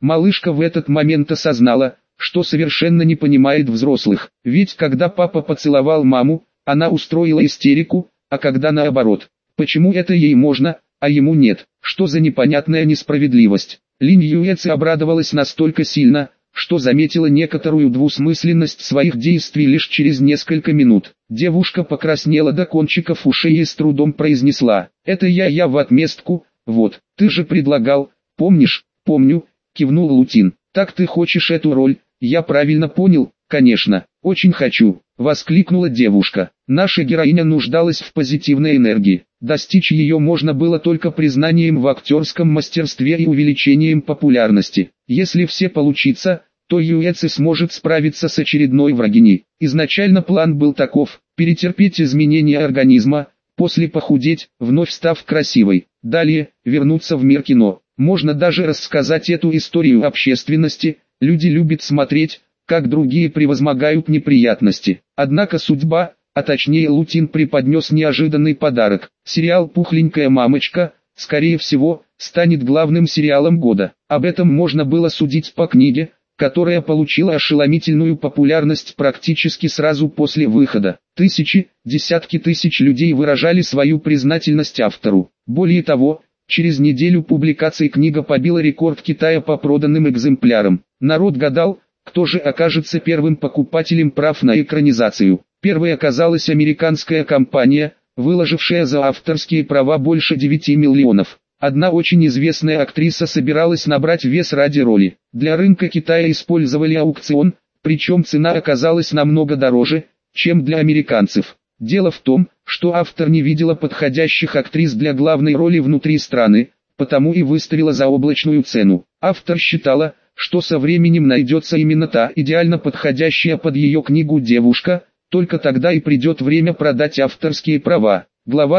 Малышка в этот момент осознала, что совершенно не понимает взрослых. Ведь когда папа поцеловал маму, она устроила истерику, а когда наоборот. Почему это ей можно, а ему нет? Что за непонятная несправедливость? Линь Юэци обрадовалась настолько сильно, что заметила некоторую двусмысленность своих действий лишь через несколько минут. Девушка покраснела до кончиков ушей и с трудом произнесла: «Это я в отместку, вот, ты же предлагал, помнишь?» «Помню», кивнул Лутин. «Так ты хочешь эту роль, я правильно понял?» «Конечно, очень хочу», воскликнула девушка. Наша героиня нуждалась в позитивной энергии. Достичь ее можно было только признанием в актерском мастерстве и увеличением популярности. Если все получится, то Юэци сможет справиться с очередной врагиней. Изначально план был таков: перетерпеть изменения организма, после похудеть, вновь став красивой. Далее, вернуться в мир кино. Можно даже рассказать эту историю общественности, люди любят смотреть, как другие превозмогают неприятности. Однако судьба, а точнее Лутин, преподнес неожиданный подарок. Сериал «Пухленькая мамочка», скорее всего, станет главным сериалом года. Об этом можно было судить по книге, которая получила ошеломительную популярность практически сразу после выхода. Десятки тысяч людей выражали свою признательность автору. Более того, через неделю публикации книга побила рекорд Китая по проданным экземплярам. Народ гадал, кто же окажется первым покупателем прав на экранизацию. Первой оказалась американская компания, выложившая за авторские права больше 9 миллионов. Одна очень известная актриса собиралась набрать вес ради роли. Для рынка Китая использовали аукцион, причем цена оказалась намного дороже, чем для американцев. Дело в том, что автор не видела подходящих актрис для главной роли внутри страны, потому и выставила заоблачную цену. Автор считала, что со временем найдется именно та идеально подходящая под ее книгу девушка, только тогда и придет время продать авторские права. Глава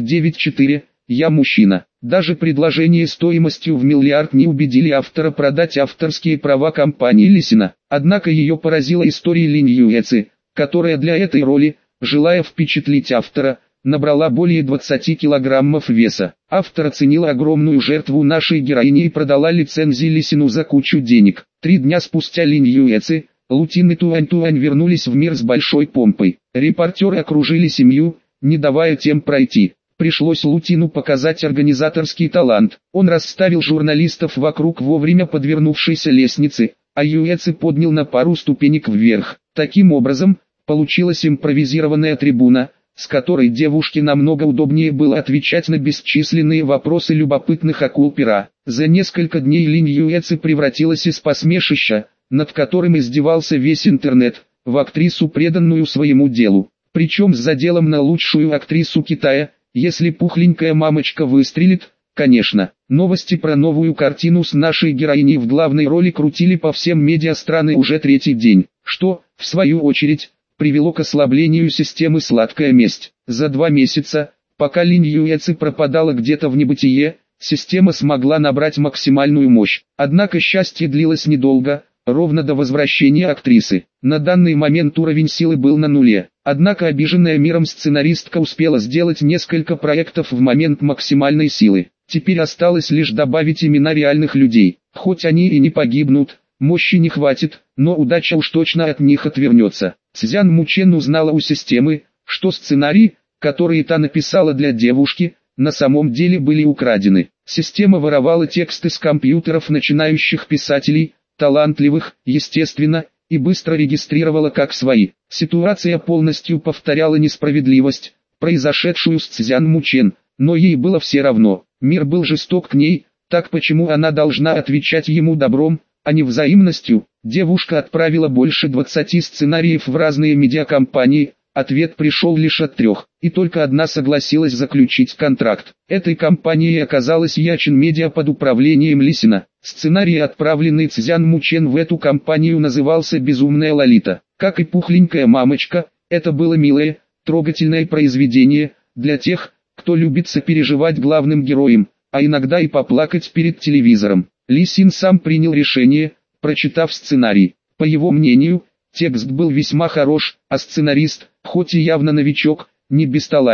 29.4. «Я мужчина». Даже предложение стоимостью в миллиард не убедили автора продать авторские права компании Лисина. Однако ее поразила история Линь Юэци, которая для этой роли, желая впечатлить автора, набрала более 20 килограммов веса. Автор оценила огромную жертву нашей героини и продала лицензии Лисину за кучу денег. 3 дня спустя Линь Юэци, Лутин и Туань вернулись в мир с большой помпой. Репортеры окружили семью, не давая тем пройти. Пришлось Лутину показать организаторский талант. Он расставил журналистов вокруг вовремя подвернувшейся лестницы, а Юэци поднял на пару ступенек вверх. Таким образом, получилась импровизированная трибуна, с которой девушке намного удобнее было отвечать на бесчисленные вопросы любопытных акул пера. За несколько дней Линь Юэци превратилась из посмешища, над которым издевался весь интернет, в актрису, преданную своему делу. Причем с заделом на лучшую актрису Китая. Если «Пухленькая мамочка» выстрелит, конечно. Новости про новую картину с нашей героиней в главной роли крутили по всем медиа страны уже 3-й день, что, в свою очередь, привело к ослаблению системы «Сладкая месть». За 2 месяца, пока Линь Юэци пропадала где-то в небытие, система смогла набрать максимальную мощь. Однако счастье длилось недолго, ровно до возвращения актрисы. На данный момент уровень силы был на нуле. Однако обиженная миром сценаристка успела сделать несколько проектов в момент максимальной силы. Теперь осталось лишь добавить имена реальных людей. Хоть они и не погибнут, мощи не хватит, но удача уж точно от них отвернется. Цзян Мучен узнала у системы, что сценарии, которые та написала для девушки, на самом деле были украдены. Система воровала тексты с компьютеров начинающих писателей, талантливых, естественно, и быстро регистрировала как свои. Ситуация полностью повторяла несправедливость, произошедшую с Цзян Мучен, но ей было все равно. Мир был жесток к ней, так почему она должна отвечать ему добром, а не взаимностью? Девушка отправила больше 20 сценариев в разные медиакомпании, ответ пришел лишь от 3, и только одна согласилась заключить контракт. Этой компанией оказалась Ячин Медиа под управлением Лисина. Сценарий, отправленный Цзян Мучен в эту компанию, назывался «Безумная Лолита». Как и «Пухленькая мамочка», это было милое, трогательное произведение, для тех, кто любит сопереживать главным героям, а иногда и поплакать перед телевизором. Лисин сам принял решение, прочитав сценарий. По его мнению, текст был весьма хорош, а сценарист, хоть и явно новичок, не бесталанен.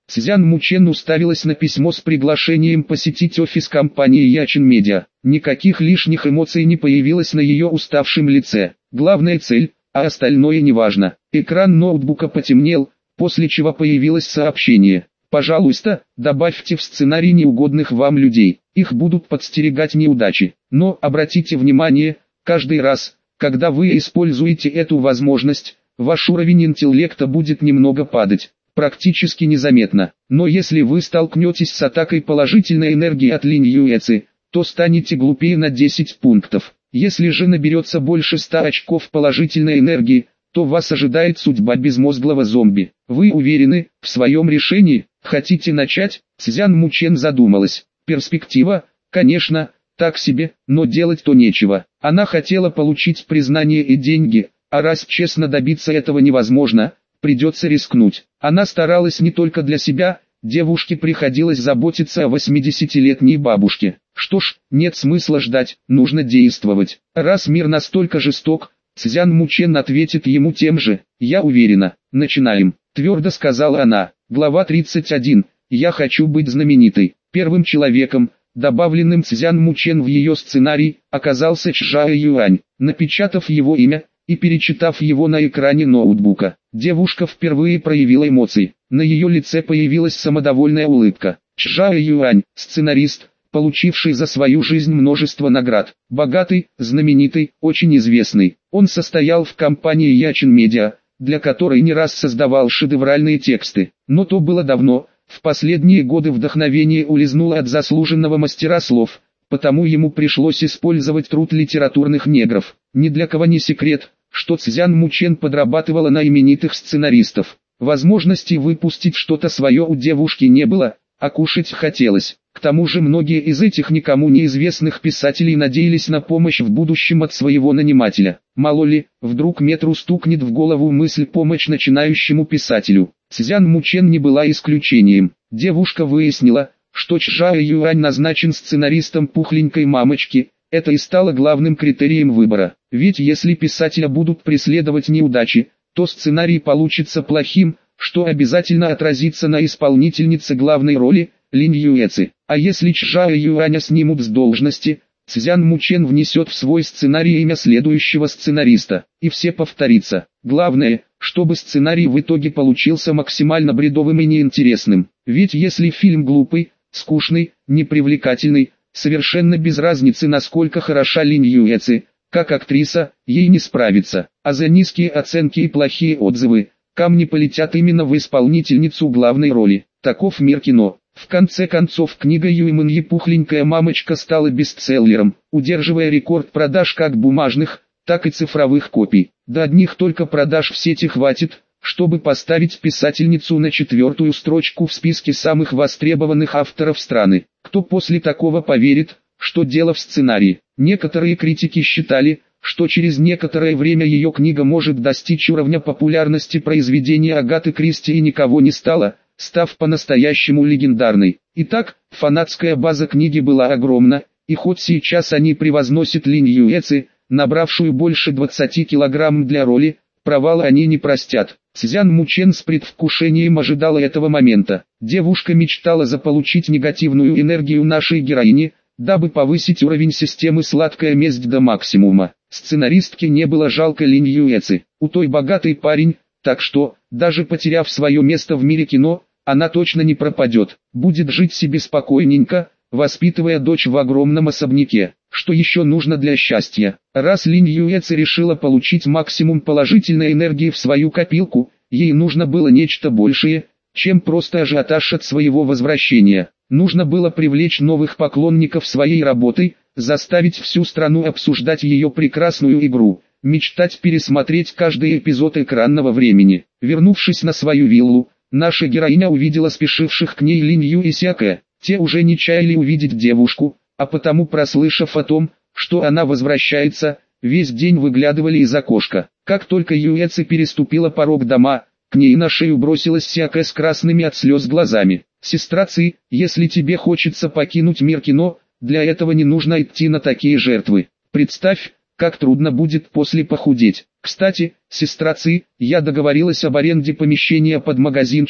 Цзян Мучен уставилась на письмо с приглашением посетить офис компании Ячин Медиа. Никаких лишних эмоций не появилось на ее уставшем лице. Главная цель, а остальное неважно. Экран ноутбука потемнел, после чего появилось сообщение. Пожалуйста, добавьте в сценарий неугодных вам людей, их будут подстерегать неудачи. Но обратите внимание, каждый раз, когда вы используете эту возможность, ваш уровень интеллекта будет немного падать, практически незаметно. Но если вы столкнетесь с атакой положительной энергии от Линь Юэци, то станете глупее на 10 пунктов. Если же наберется больше 100 очков положительной энергии, то вас ожидает судьба безмозглого зомби. Вы уверены в своем решении? Хотите начать? Цзян Мучен задумалась. Перспектива, конечно, так себе, но делать-то нечего. Она хотела получить признание и деньги, а раз честно добиться этого невозможно, придется рискнуть. Она старалась не только для себя, девушке приходилось заботиться о 80-летней бабушке. Что ж, нет смысла ждать, нужно действовать. Раз мир настолько жесток, Цзян Мучен ответит ему тем же. Я уверена. Начинаем, твердо сказала она. Глава 31. Я хочу быть знаменитой. Первым человеком, добавленным Цзян Мучен в ее сценарий, оказался Чжао Юань. Напечатав его имя и перечитав его на экране ноутбука, девушка впервые проявила эмоции. На ее лице появилась самодовольная улыбка. Чжао Юань, сценарист, получивший за свою жизнь множество наград. Богатый, знаменитый, очень известный. Он состоял в компании Ячин Медиа, для которой не раз создавал шедевральные тексты. Но то было давно, в последние годы вдохновение улизнуло от заслуженного мастера слов, потому ему пришлось использовать труд литературных негров. Ни для кого не секрет, что Цзян Мучен подрабатывала на именитых сценаристов. Возможности выпустить что-то свое у девушки не было, а кушать хотелось. К тому же многие из этих никому неизвестных писателей надеялись на помощь в будущем от своего нанимателя. Мало ли, вдруг метру стукнет в голову мысль помочь начинающему писателю. Цзян Мучен не была исключением. Девушка выяснила, что Чжао Юань назначен сценаристом пухленькой мамочки. Это и стало главным критерием выбора. Ведь если писателя будут преследовать неудачи, то сценарий получится плохим, что обязательно отразится на исполнительнице главной роли, Линь Юэци. А если Чжао Юаня снимут с должности, Цзян Мучен внесет в свой сценарий имя следующего сценариста, и все повторится. Главное, чтобы сценарий в итоге получился максимально бредовым и неинтересным. Ведь если фильм глупый, скучный, непривлекательный, совершенно без разницы насколько хороша Линь Юэци, как актриса, ей не справиться. А за низкие оценки и плохие отзывы, камни полетят именно в исполнительницу главной роли. Таков мир кино. В конце концов книга Юймэньи «Пухленькая мамочка» стала бестселлером, удерживая рекорд продаж как бумажных, так и цифровых копий. До одних только продаж в сети хватит, чтобы поставить писательницу на 4-ю строчку в списке самых востребованных авторов страны. Кто после такого поверит, что дело в сценарии? Некоторые критики считали, что через некоторое время ее книга может достичь уровня популярности произведения Агаты Кристи и никого не стало, став по-настоящему легендарной. Итак, фанатская база книги была огромна, и хоть сейчас они превозносят Линь Юэци, набравшую больше 20 килограмм для роли, провала они не простят. Цзян Мучен с предвкушением ожидала этого момента. Девушка мечтала заполучить негативную энергию нашей героини, дабы повысить уровень системы «Сладкая месть» до максимума. Сценаристке не было жалко Линь Юэци. У той богатый парень, так что, даже потеряв свое место в мире кино, она точно не пропадет. Будет жить себе спокойненько, воспитывая дочь в огромном особняке. Что еще нужно для счастья? Раз Линь Юэци решила получить максимум положительной энергии в свою копилку, ей нужно было нечто большее, чем просто ажиотаж от своего возвращения. Нужно было привлечь новых поклонников своей работы, заставить всю страну обсуждать ее прекрасную игру, мечтать пересмотреть каждый эпизод экранного времени. Вернувшись на свою виллу, наша героиня увидела спешивших к ней Линь Ю и Сякэ. Те уже не чаяли увидеть девушку, а потому, прослышав о том, что она возвращается, весь день выглядывали из окошка. Как только Юэци переступила порог дома, к ней на шею бросилась Сякэ с красными от слез глазами. «Сестра Ци, если тебе хочется покинуть мир кино, для этого не нужно идти на такие жертвы. Представь, как трудно будет после похудеть. Кстати, сестра Ци, я договорилась об аренде помещения под магазинчик,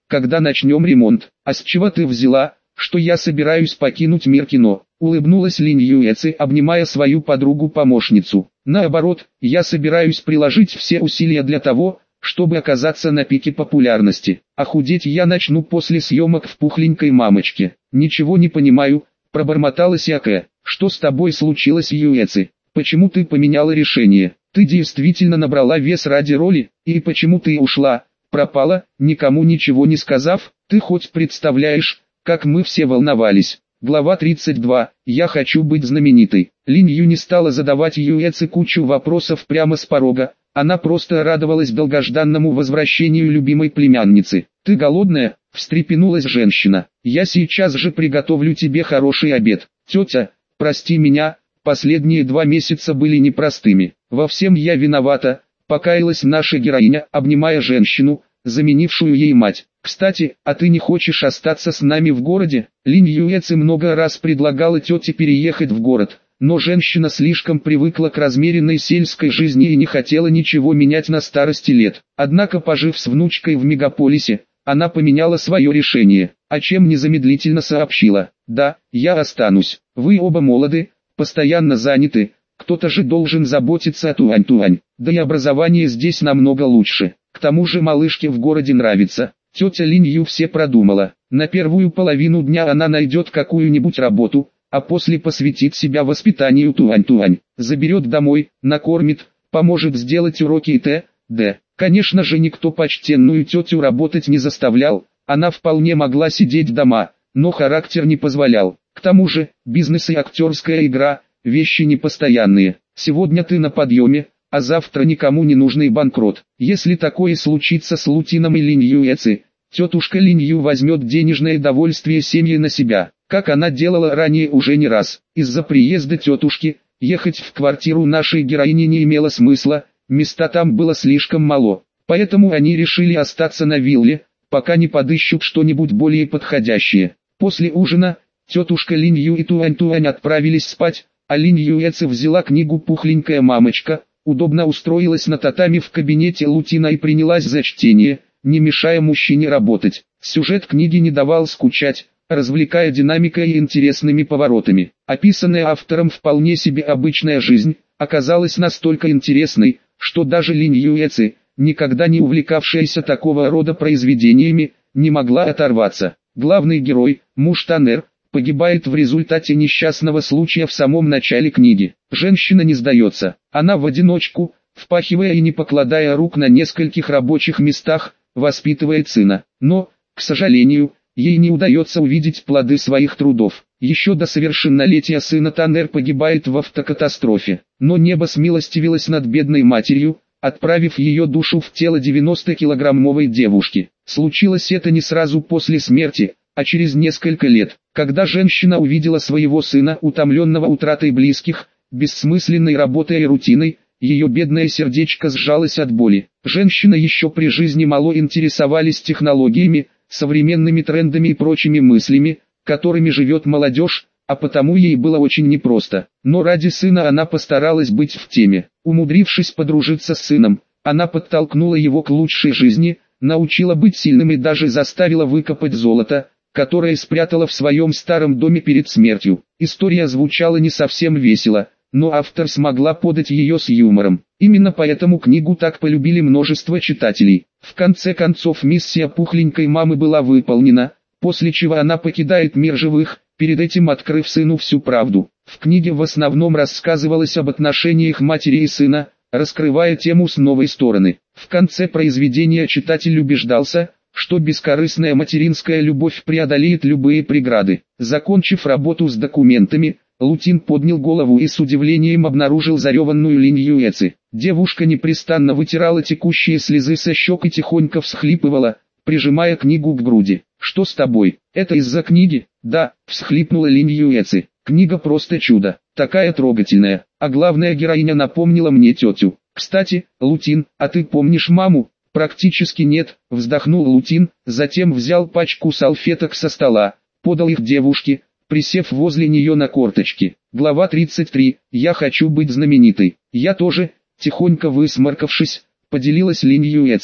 когда начнем ремонт. А с чего ты взяла, что я собираюсь покинуть мир кино? Улыбнулась Линь Юэци, обнимая свою подругу-помощницу. Наоборот, я собираюсь приложить все усилия для того, чтобы оказаться на пике популярности. А худеть я начну после съемок в пухленькой мамочке. Ничего не понимаю, пробормотала Сякэ. Что с тобой случилось, Юэци? Почему ты поменяла решение? Ты действительно набрала вес ради роли? И почему ты ушла, пропала, никому ничего не сказав? Ты хоть представляешь, как мы все волновались? Глава 32. Я хочу быть знаменитой. Линь Ю не стала задавать Юэци кучу вопросов прямо с порога. Она просто радовалась долгожданному возвращению любимой племянницы. «Ты голодная?» – встрепенулась женщина. «Я сейчас же приготовлю тебе хороший обед. Тетя, прости меня, последние 2 месяца были непростыми. Во всем я виновата», – покаялась наша героиня, обнимая женщину, заменившую ей мать. «Кстати, а ты не хочешь остаться с нами в городе?» Линь Юэци много раз предлагала тете переехать в город, но женщина слишком привыкла к размеренной сельской жизни и не хотела ничего менять на старости лет. Однако, пожив с внучкой в мегаполисе, она поменяла свое решение, о чем незамедлительно сообщила: «Да, я останусь. Вы оба молоды, постоянно заняты, кто-то же должен заботиться о Туань-Туань, да и образование здесь намного лучше. К тому же малышке в городе нравится». Тетя Линь Ю все продумала. На первую половину дня она найдет какую-нибудь работу, а после посвятит себя воспитанию Туань-Туань. Заберет домой, накормит, поможет сделать уроки и т.д. Конечно же, никто почтенную тетю работать не заставлял, она вполне могла сидеть дома, но характер не позволял. К тому же, бизнес и актерская игра – вещи непостоянные. Сегодня ты на подъеме, а завтра никому не нужный банкрот. Если такое случится с Лутином и Линь Юэци, тетушка Линь Ю возьмет денежное довольствие семьи на себя, как она делала ранее уже не раз. Из-за приезда тетушки, ехать в квартиру нашей героини не имело смысла, места там было слишком мало, поэтому они решили остаться на вилле, пока не подыщут что-нибудь более подходящее. После ужина, тетушка Линь Ю и Туань-Туань отправились спать, а Линь Юэци взяла книгу «Пухленькая мамочка», удобно устроилась на татами в кабинете Лутина и принялась за чтение, не мешая мужчине работать. Сюжет книги не давал скучать, развлекая динамикой и интересными поворотами. Описанная автором вполне себе обычная жизнь, оказалась настолько интересной, что даже Линь Юэци, никогда не увлекавшаяся такого рода произведениями, не могла оторваться. Главный герой, муж Танер, погибает в результате несчастного случая в самом начале книги. Женщина не сдается, она в одиночку, впахивая и не покладая рук на нескольких рабочих местах, воспитывает сына. Но, к сожалению, ей не удается увидеть плоды своих трудов. Еще до совершеннолетия сына Танер погибает в автокатастрофе. Но небо смилостивилось над бедной матерью, отправив ее душу в тело 90-килограммовой девушки. Случилось это не сразу после смерти, а через несколько лет, когда женщина увидела своего сына, утомленного утратой близких, бессмысленной работой и рутиной, ее бедное сердечко сжалось от боли. Женщины еще при жизни мало интересовались технологиями, современными трендами и прочими мыслями, которыми живет молодежь, а потому ей было очень непросто. Но ради сына она постаралась быть в теме. Умудрившись подружиться с сыном, она подтолкнула его к лучшей жизни, научила быть сильным и даже заставила выкопать золото, которое спрятала в своем старом доме перед смертью. История звучала не совсем весело, но автор смогла подать ее с юмором. Именно поэтому книгу так полюбили множество читателей. В конце концов миссия пухленькой мамы была выполнена, после чего она покидает мир живых, перед этим открыв сыну всю правду. В книге в основном рассказывалось об отношениях матери и сына, раскрывая тему с новой стороны. В конце произведения читатель убеждался, что бескорыстная материнская любовь преодолеет любые преграды. Закончив работу с документами, Лутин поднял голову и с удивлением обнаружил зареванную Линь Юэци. Девушка непрестанно вытирала текущие слезы со щек и тихонько всхлипывала, прижимая книгу к груди. «Что с тобой? Это из-за книги?» «Да», — всхлипнула Линь Юэци. «Книга просто чудо, такая трогательная, а главная героиня напомнила мне тетю. Кстати, Лутин, а ты помнишь маму?» «Практически нет», — вздохнул Лутин, затем взял пачку салфеток со стола, подал их девушке, присев возле нее на корточки. Глава 33. «Я хочу быть знаменитой». «Я тоже», — тихонько высморкавшись, поделилась Линь Юэци.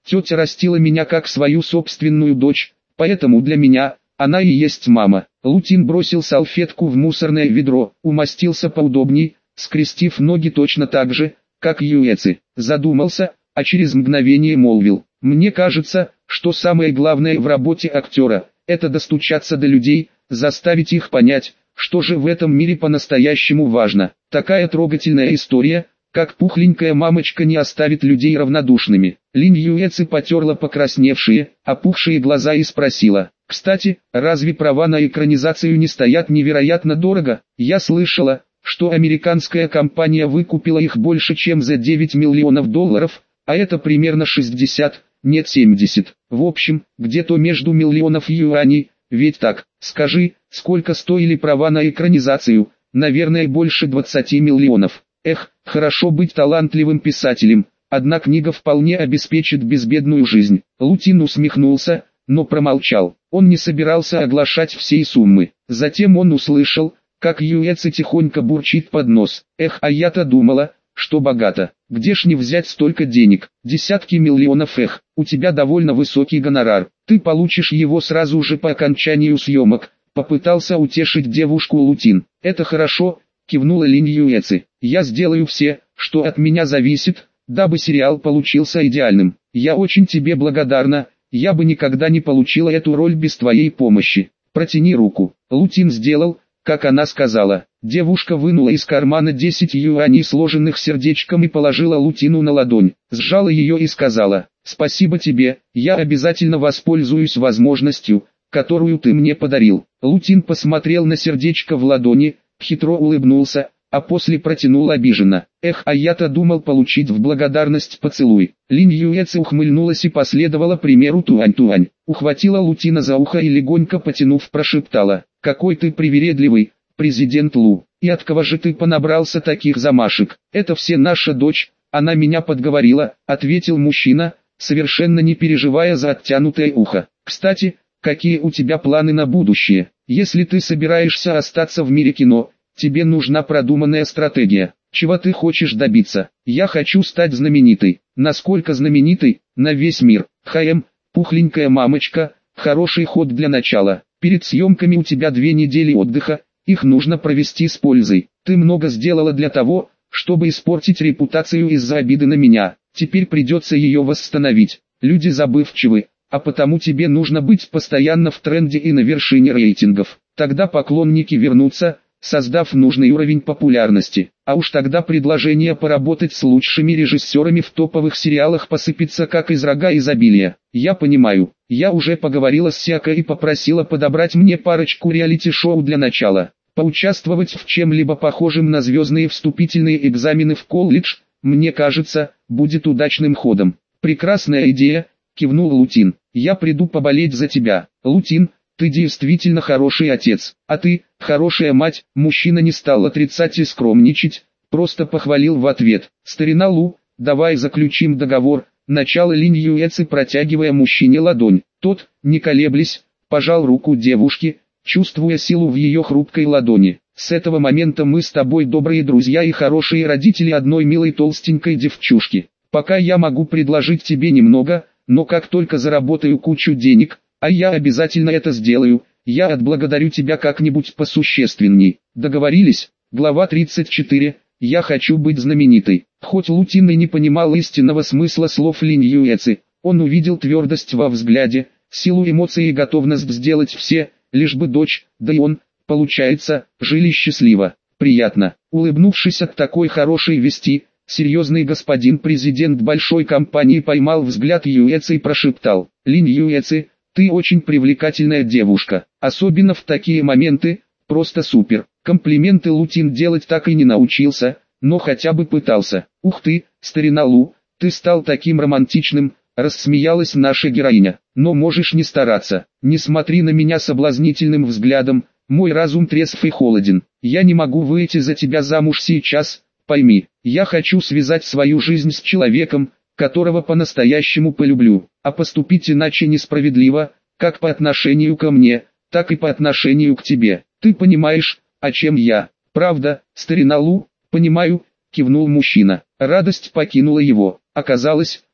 Тетя растила меня как свою собственную дочь, поэтому для меня она и есть мама. Лутин бросил салфетку в мусорное ведро, умостился поудобней, скрестив ноги точно так же, как Юэци. Задумался, а через мгновение молвил: «Мне кажется, что самое главное в работе актера – это достучаться до людей, заставить их понять, что же в этом мире по-настоящему важно. Такая трогательная история, как пухленькая мамочка, не оставит людей равнодушными». Линь Юэци потерла покрасневшие, опухшие глаза и спросила: «Кстати, разве права на экранизацию не стоят невероятно дорого? Я слышала, что американская компания выкупила их больше чем за $9 миллионов, а это примерно 60, нет 70. В общем, где-то между миллионов юаней, ведь так? Скажи, сколько стоили права на экранизацию? Наверное, больше 20 миллионов. Эх, хорошо быть талантливым писателем, одна книга вполне обеспечит безбедную жизнь». Лутин усмехнулся, но промолчал. Он не собирался оглашать всей суммы. Затем он услышал, как Юэци тихонько бурчит под нос: «Эх, а я-то думала, что богато. Где ж не взять столько денег? Десятки миллионов. Эх, у тебя довольно высокий гонорар. Ты получишь его сразу же по окончанию съемок». Попытался утешить девушку Лутин. «Это хорошо», кивнула Линь Юэци. «Я сделаю все, что от меня зависит, дабы сериал получился идеальным. Я очень тебе благодарна, я бы никогда не получила эту роль без твоей помощи. Протяни руку». Лутин сделал, как она сказала. Девушка вынула из кармана 10 юаней, сложенных сердечком, и положила Лутину на ладонь. Сжала ее и сказала: «Спасибо тебе, я обязательно воспользуюсь возможностью, которую ты мне подарил». Лутин посмотрел на сердечко в ладони, хитро улыбнулся, а после протянул обиженно: «Эх, а я-то думал получить в благодарность поцелуй». Линь Юэци ухмыльнулась и последовала примеру Туань-Туань. Ухватила Лутина за ухо и легонько потянув прошептала: «Какой ты привередливый, президент Лу, и от кого же ты понабрался таких замашек?» «Это все наша дочь, она меня подговорила», ответил мужчина, совершенно не переживая за оттянутое ухо. «Кстати, какие у тебя планы на будущее? Если ты собираешься остаться в мире кино, тебе нужна продуманная стратегия. Чего ты хочешь добиться?» «Я хочу стать знаменитой». «Насколько знаменитой?» «На весь мир». Пухленькая мамочка, хороший ход для начала. Перед съемками у тебя 2 недели отдыха, их нужно провести с пользой. Ты много сделала для того, чтобы испортить репутацию из-за обиды на меня. Теперь придется ее восстановить. Люди забывчивы, а потому тебе нужно быть постоянно в тренде и на вершине рейтингов. Тогда поклонники вернутся, создав нужный уровень популярности. А уж тогда предложение поработать с лучшими режиссерами в топовых сериалах посыпется как из рога изобилия. Я понимаю, я уже поговорила с Сяко и попросила подобрать мне парочку реалити-шоу для начала. Поучаствовать в чем-либо похожем на звездные вступительные экзамены в колледж, мне кажется, будет удачным ходом. «Прекрасная идея», кивнул Лутин. «Я приду поболеть за тебя». «Лутин, ты действительно хороший отец, а ты, хорошая мать». Мужчина не стал отрицать и скромничать, просто похвалил в ответ. «Старина Лу, давай заключим договор». Начало Линь Юэци, протягивая мужчине ладонь. Тот, не колеблясь, пожал руку девушки, чувствуя силу в ее хрупкой ладони. «С этого момента мы с тобой добрые друзья и хорошие родители одной милой толстенькой девчушки. Пока я могу предложить тебе немного, но как только заработаю кучу денег, а я обязательно это сделаю, я отблагодарю тебя как-нибудь посущественней. Договорились?» Глава 34. «Я хочу быть знаменитой». Хоть Лутин и не понимал истинного смысла слов Линь Юэци, он увидел твердость во взгляде, силу эмоций и готовность сделать все, лишь бы дочь, да и он, получается, жили счастливо. Приятно. Улыбнувшись от такой хорошей вести, серьезный господин президент большой компании поймал взгляд Юэци и прошептал: «Линь Юэци, ты очень привлекательная девушка, особенно в такие моменты, просто супер». Комплименты Лутин делать так и не научился, но хотя бы пытался. «Ух ты, старина Лу, ты стал таким романтичным», рассмеялась наша героиня. «Но можешь не стараться, не смотри на меня соблазнительным взглядом, мой разум трезв и холоден. Я не могу выйти за тебя замуж сейчас, пойми, я хочу связать свою жизнь с человеком, которого по-настоящему полюблю, а поступить иначе несправедливо, как по отношению ко мне, так и по отношению к тебе. Ты понимаешь, о чем я?» «Правда, старина Лу, понимаю», кивнул мужчина. Радость покинула его. Оказалось,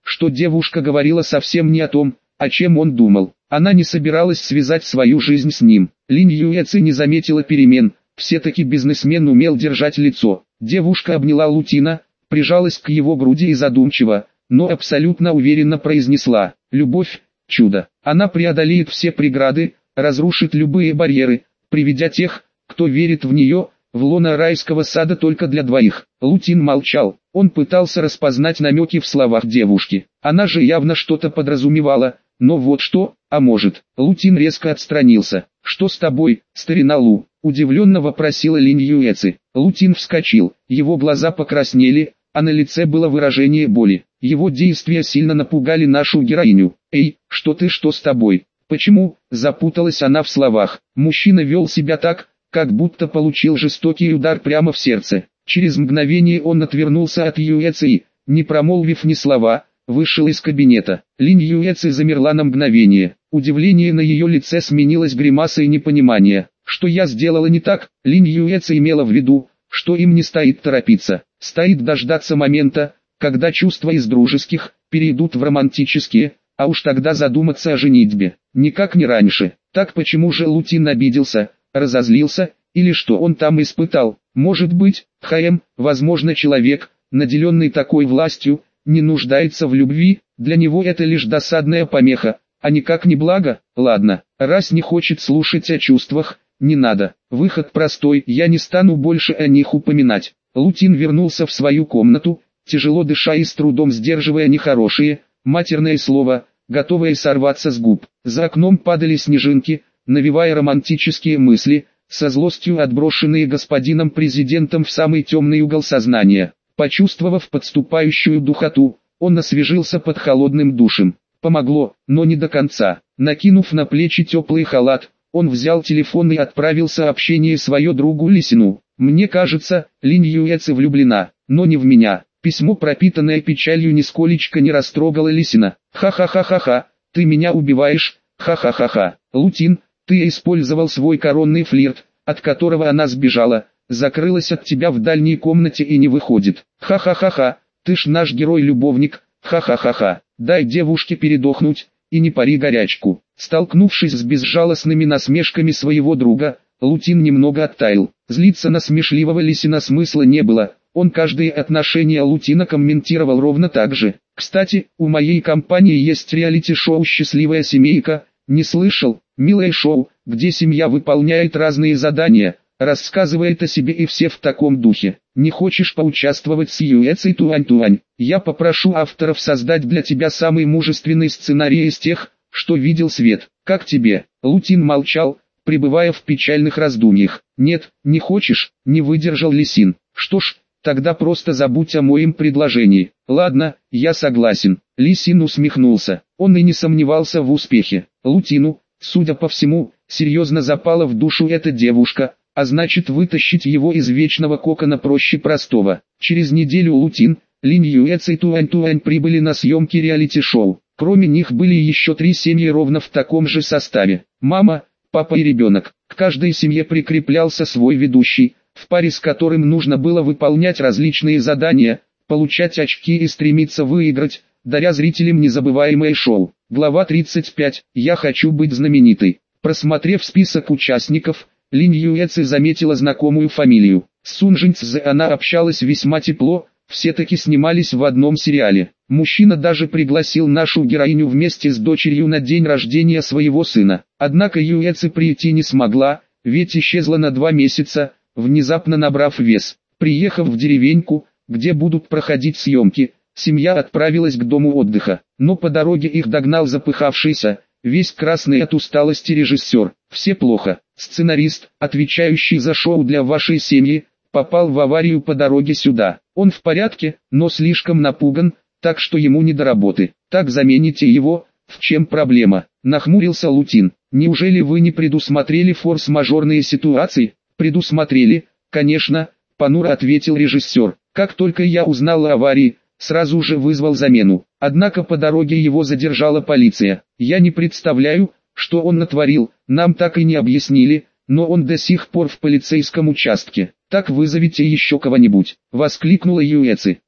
что девушка говорила совсем не о том, о чем он думал. Она не собиралась связать свою жизнь с ним. Линь Юэци не заметила перемен, все-таки бизнесмен умел держать лицо. Девушка обняла Лутина, прижалась к его груди и задумчиво, но абсолютно уверенно произнесла: «Любовь – чудо. Она преодолеет все преграды, разрушит любые барьеры, приведя тех, кто верит в нее, в лоно райского сада только для двоих». Лутин молчал, он пытался распознать намеки в словах девушки. Она же явно что-то подразумевала, но вот что, а может. Лутин резко отстранился. «Что с тобой, старина Лу?» – удивленно вопросила Линь Юэци. Лутин вскочил, его глаза покраснели, а на лице было выражение боли. Его действия сильно напугали нашу героиню. «Эй, что с тобой? Почему?» – запуталась она в словах. Мужчина вел себя так, как будто получил жестокий удар прямо в сердце. Через мгновение он отвернулся от Юэци и, не промолвив ни слова, вышел из кабинета. Линь Юэци замерла на мгновение. Удивление на ее лице сменилось гримасой непонимания. Что я сделала не так? Линь Юэци имела в виду, что им не стоит торопиться. Стоит дождаться момента, когда чувства из дружеских перейдут в романтические, а уж тогда задуматься о женитьбе. Никак не раньше. Так почему же Лутин обиделся, разозлился, или что он там испытал? Может быть, возможно, человек, наделенный такой властью, не нуждается в любви, для него это лишь досадная помеха, а никак не благо. Ладно, раз не хочет слушать о чувствах, не надо. Выход простой, я не стану больше о них упоминать. Лутин вернулся в свою комнату, тяжело дыша и с трудом сдерживая нехорошее, матерное слово, готовое сорваться с губ. За окном падали снежинки, навевая романтические мысли, со злостью отброшенные господином президентом в самый темный угол сознания. Почувствовав подступающую духоту, он освежился под холодным душем. Помогло, но не до конца. Накинув на плечи теплый халат, он взял телефон и отправил сообщение свое другу Лисину. «Мне кажется, Линь Юэци влюблена, но не в меня». Письмо, пропитанное печалью, нисколечко не растрогало Лисина. «Ха-ха-ха-ха-ха, ты меня убиваешь, ха-ха-ха-ха. Лутин, ты использовал свой коронный флирт, от которого она сбежала, закрылась от тебя в дальней комнате и не выходит. Ха-ха-ха-ха, ты ж наш герой-любовник, ха-ха-ха-ха. Дай девушке передохнуть, и не пари горячку». Столкнувшись с безжалостными насмешками своего друга, Лутин немного оттаял. Злиться на смешливого Лисина смысла не было, он каждое отношение Лутина комментировал ровно так же. «Кстати, у моей компании есть реалити-шоу «Счастливая семейка», не слышал? Милое шоу, где семья выполняет разные задания, рассказывает о себе и все в таком духе. Не хочешь поучаствовать с Юэци Туань-Туань? Я попрошу авторов создать для тебя самый мужественный сценарий из тех, что видел свет. Как тебе?» Лутин молчал, пребывая в печальных раздумьях. «Нет, не хочешь?» — не выдержал Лисин. «Что ж, тогда просто забудь о моем предложении». «Ладно, я согласен». Лисин усмехнулся. Он и не сомневался в успехе. Лутину, судя по всему, серьезно запала в душу эта девушка, а значит, вытащить его из вечного кокона проще простого. Через неделю Лутин, Линь Юэци и Туань-Туань прибыли на съемки реалити-шоу. Кроме них были еще 3 семьи ровно в таком же составе. Мама, папа и ребенок. К каждой семье прикреплялся свой ведущий, в паре с которым нужно было выполнять различные задания, получать очки и стремиться выиграть, даря зрителям незабываемое шоу. Глава 35. «Я хочу быть знаменитой». Просмотрев список участников, Линь Юэци заметила знакомую фамилию. С Сунжин Цзэ она общалась весьма тепло, все таки снимались в одном сериале. Мужчина даже пригласил нашу героиню вместе с дочерью на день рождения своего сына. Однако Юэци прийти не смогла, ведь исчезла на 2 месяца, внезапно набрав вес. Приехав в деревеньку, где будут проходить съемки, семья отправилась к дому отдыха. Но по дороге их догнал запыхавшийся, весь красный от усталости режиссер. «Все плохо. Сценарист, отвечающий за шоу для вашей семьи, попал в аварию по дороге сюда. Он в порядке, но слишком напуган, так что ему не до работы. Так замените его, в чем проблема?» Нахмурился Лутин. «Неужели вы не предусмотрели форс-мажорные ситуации?» «Предусмотрели, конечно», понуро ответил режиссер. «Как только я узнал о аварии, сразу же вызвал замену. Однако по дороге его задержала полиция. Я не представляю, что он натворил, нам так и не объяснили, но он до сих пор в полицейском участке. Так вызовите еще кого-нибудь», — воскликнула Юэци.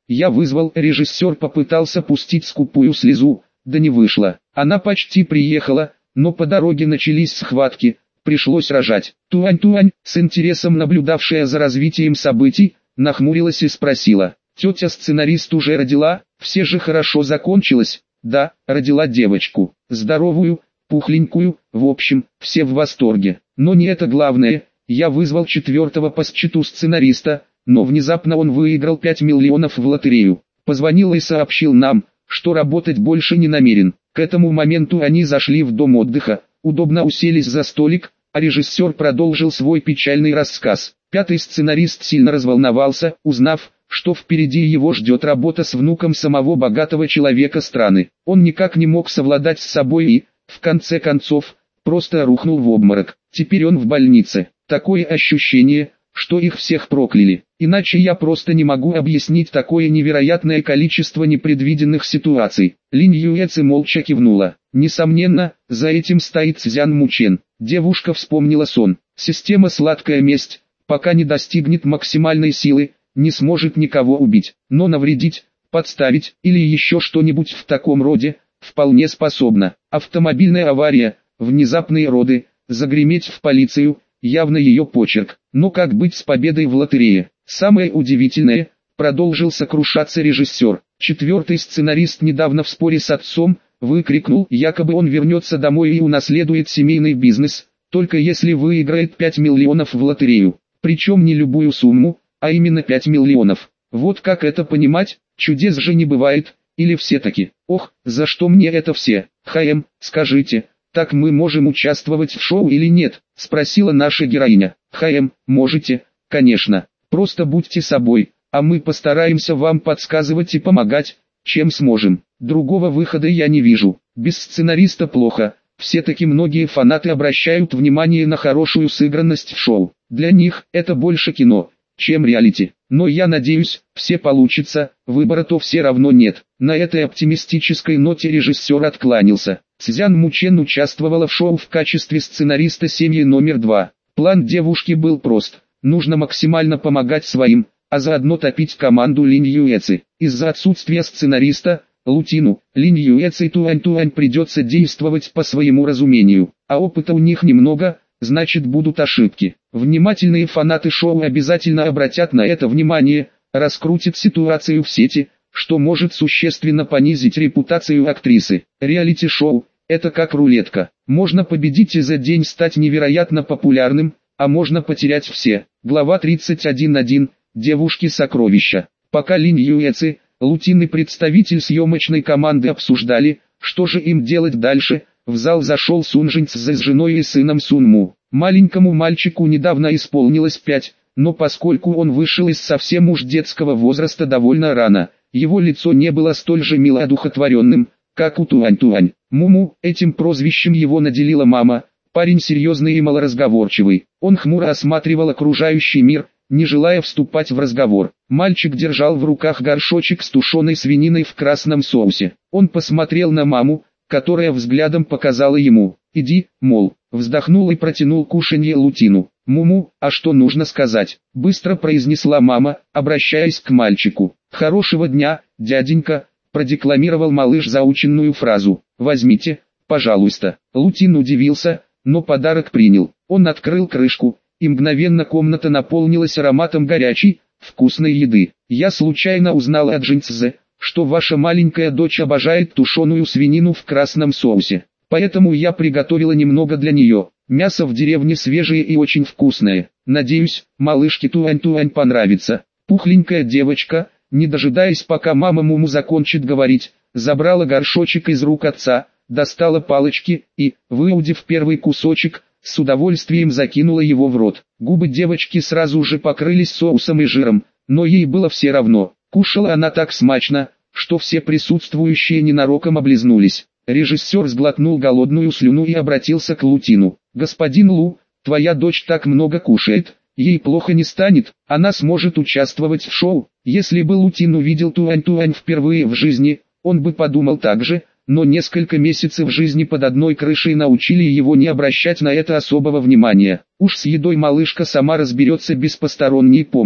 Я вызвал, режиссер попытался пустить скупую слезу, да не вышло. Она почти приехала, но по дороге начались схватки, пришлось рожать. Туань-Туань, с интересом наблюдавшая за развитием событий, нахмурилась и спросила: «Тетя-сценарист уже родила? Все же хорошо закончилось?» «Да, родила девочку. Здоровую, пухленькую, в общем, все в восторге. Но не это главное, я вызвал четвертого по счету сценариста, но внезапно он выиграл 5 миллионов в лотерею. Позвонил и сообщил нам, что работать больше не намерен». К этому моменту они зашли в дом отдыха, удобно уселись за столик, а режиссер продолжил свой печальный рассказ. Пятый сценарист сильно разволновался, узнав, что впереди его ждет работа с внуком самого богатого человека страны. Он никак не мог совладать с собой и, в конце концов, просто рухнул в обморок. Теперь он в больнице. Такое ощущение, что их всех прокляли. Иначе я просто не могу объяснить такое невероятное количество непредвиденных ситуаций. Линь Юэци молча кивнула. Несомненно, за этим стоит Цзян Мучен. Девушка вспомнила сон. Система «Сладкая месть», пока не достигнет максимальной силы, не сможет никого убить, но навредить, подставить или еще что-нибудь в таком роде, вполне способна. Автомобильная авария, внезапные роды, загреметь в полицию, явно ее почерк. Но как быть с победой в лотерее? Самое удивительное, продолжил сокрушаться режиссер. Четвертый сценарист недавно в споре с отцом выкрикнул, якобы он вернется домой и унаследует семейный бизнес, только если выиграет 5 миллионов в лотерею. Причем не любую сумму, а именно 5 миллионов. Вот как это понимать? Чудес же не бывает, или все-таки? Ох, за что мне это все? Скажите, так мы можем участвовать в шоу или нет? Спросила наша героиня. Можете, конечно. Просто будьте собой, а мы постараемся вам подсказывать и помогать, чем сможем. Другого выхода я не вижу. Без сценариста плохо. Все-таки многие фанаты обращают внимание на хорошую сыгранность в шоу. Для них это больше кино, чем реалити. Но я надеюсь, все получится, выбора-то все равно нет. На этой оптимистической ноте режиссер откланялся. Цзян Мучен участвовала в шоу в качестве сценариста семьи номер 2. План девушки был прост. Нужно максимально помогать своим, а заодно топить команду Линь Юэци. Из-за отсутствия сценариста, Лутину, Линь Юэци и Туань-Туань придется действовать по своему разумению. А опыта у них немного, значит будут ошибки. Внимательные фанаты шоу обязательно обратят на это внимание, раскрутят ситуацию в сети, что может существенно понизить репутацию актрисы. Реалити-шоу – это как рулетка. Можно победить и за день стать невероятно популярным, а можно потерять все. Глава 31.1. Девушки-сокровища. Пока Линь Юэци, Лутин и представитель съемочной команды обсуждали, что же им делать дальше, в зал зашел Сун Жинцзе с женой и сыном Сунму. Маленькому мальчику недавно исполнилось 5, но поскольку он вышел из совсем уж детского возраста довольно рано, его лицо не было столь же мило одухотворенным, как у Туань-Туань. Муму, этим прозвищем его наделила мама, парень серьезный и малоразговорчивый. Он хмуро осматривал окружающий мир, не желая вступать в разговор. Мальчик держал в руках горшочек с тушеной свининой в красном соусе. Он посмотрел на маму, которая взглядом показала ему: «Иди», мол, вздохнул и протянул кушанье Лутину. «Муму, а что нужно сказать?» — быстро произнесла мама, обращаясь к мальчику. «Хорошего дня, дяденька», — продекламировал малыш заученную фразу. «Возьмите, пожалуйста». Лутин удивился, но подарок принял. Он открыл крышку, и мгновенно комната наполнилась ароматом горячей, вкусной еды. «Я случайно узнал от Жинцзе, что ваша маленькая дочь обожает тушеную свинину в красном соусе. Поэтому я приготовила немного для нее. Мясо в деревне свежее и очень вкусное. Надеюсь, малышке Туань-Туань понравится». Пухленькая девочка, не дожидаясь пока мама Муму закончит говорить, забрала горшочек из рук отца, достала палочки и, выудив первый кусочек, с удовольствием закинула его в рот. Губы девочки сразу же покрылись соусом и жиром, но ей было все равно. Кушала она так смачно, что все присутствующие ненароком облизнулись. Режиссер сглотнул голодную слюну и обратился к Лутину. «Господин Лу, твоя дочь так много кушает, ей плохо не станет, она сможет участвовать в шоу». Если бы Лутин увидел Туань-Туань впервые в жизни, он бы подумал так же, но несколько месяцев жизни под одной крышей научили его не обращать на это особого внимания. Уж с едой малышка сама разберется без посторонней помощи.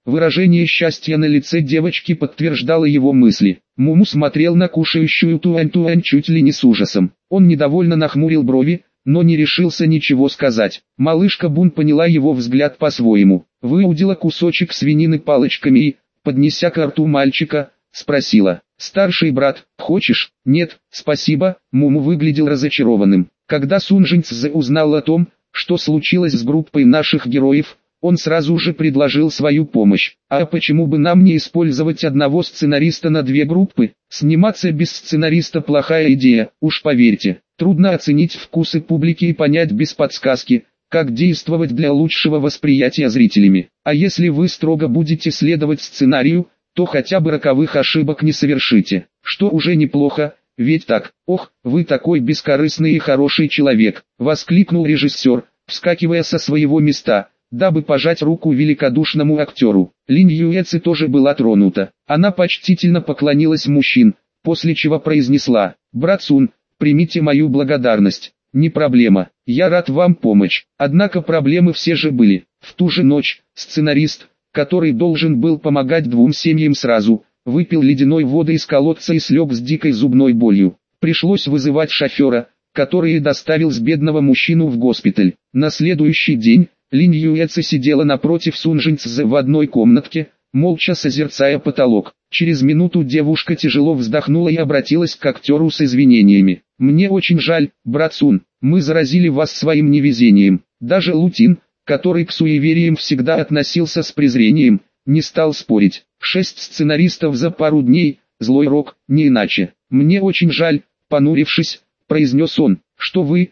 Выражение счастья на лице девочки подтверждало его мысли. Муму смотрел на кушающую Туань-Туань чуть ли не с ужасом. Он недовольно нахмурил брови, но не решился ничего сказать. Малышка Бун поняла его взгляд по-своему. Выудила кусочек свинины палочками и, поднеся к рту мальчика, спросила: «Старший брат, хочешь?» «Нет, спасибо». Муму выглядел разочарованным. Когда Сунжинцзе узнал о том, что случилось с группой наших героев, он сразу же предложил свою помощь. А почему бы нам не использовать одного сценариста на две группы? Сниматься без сценариста плохая идея, уж поверьте. Трудно оценить вкусы публики и понять без подсказки, как действовать для лучшего восприятия зрителями. А если вы строго будете следовать сценарию, то хотя бы роковых ошибок не совершите, что уже неплохо, ведь так. «Ох, вы такой бескорыстный и хороший человек», — воскликнул режиссер, вскакивая со своего места, дабы пожать руку великодушному актеру. Линь Юэци тоже была тронута. Она почтительно поклонилась мужчин, после чего произнесла: «Брат Сун, примите мою благодарность. Не проблема, я рад вам помочь». Однако проблемы все же были. В ту же ночь, сценарист, который должен был помогать двум семьям сразу, выпил ледяной воды из колодца и слег с дикой зубной болью. Пришлось вызывать шофера, который и доставил с бедного мужчину в госпиталь. На следующий день Линь Юэци сидела напротив Сунжинцзе в одной комнатке, молча созерцая потолок. Через минуту девушка тяжело вздохнула и обратилась к актеру с извинениями. «Мне очень жаль, брат Сун, мы заразили вас своим невезением». Даже Лутин, который к суевериям всегда относился с презрением, не стал спорить. 6 сценаристов за пару дней, злой рок, не иначе. «Мне очень жаль», понурившись, произнес он. Что вы,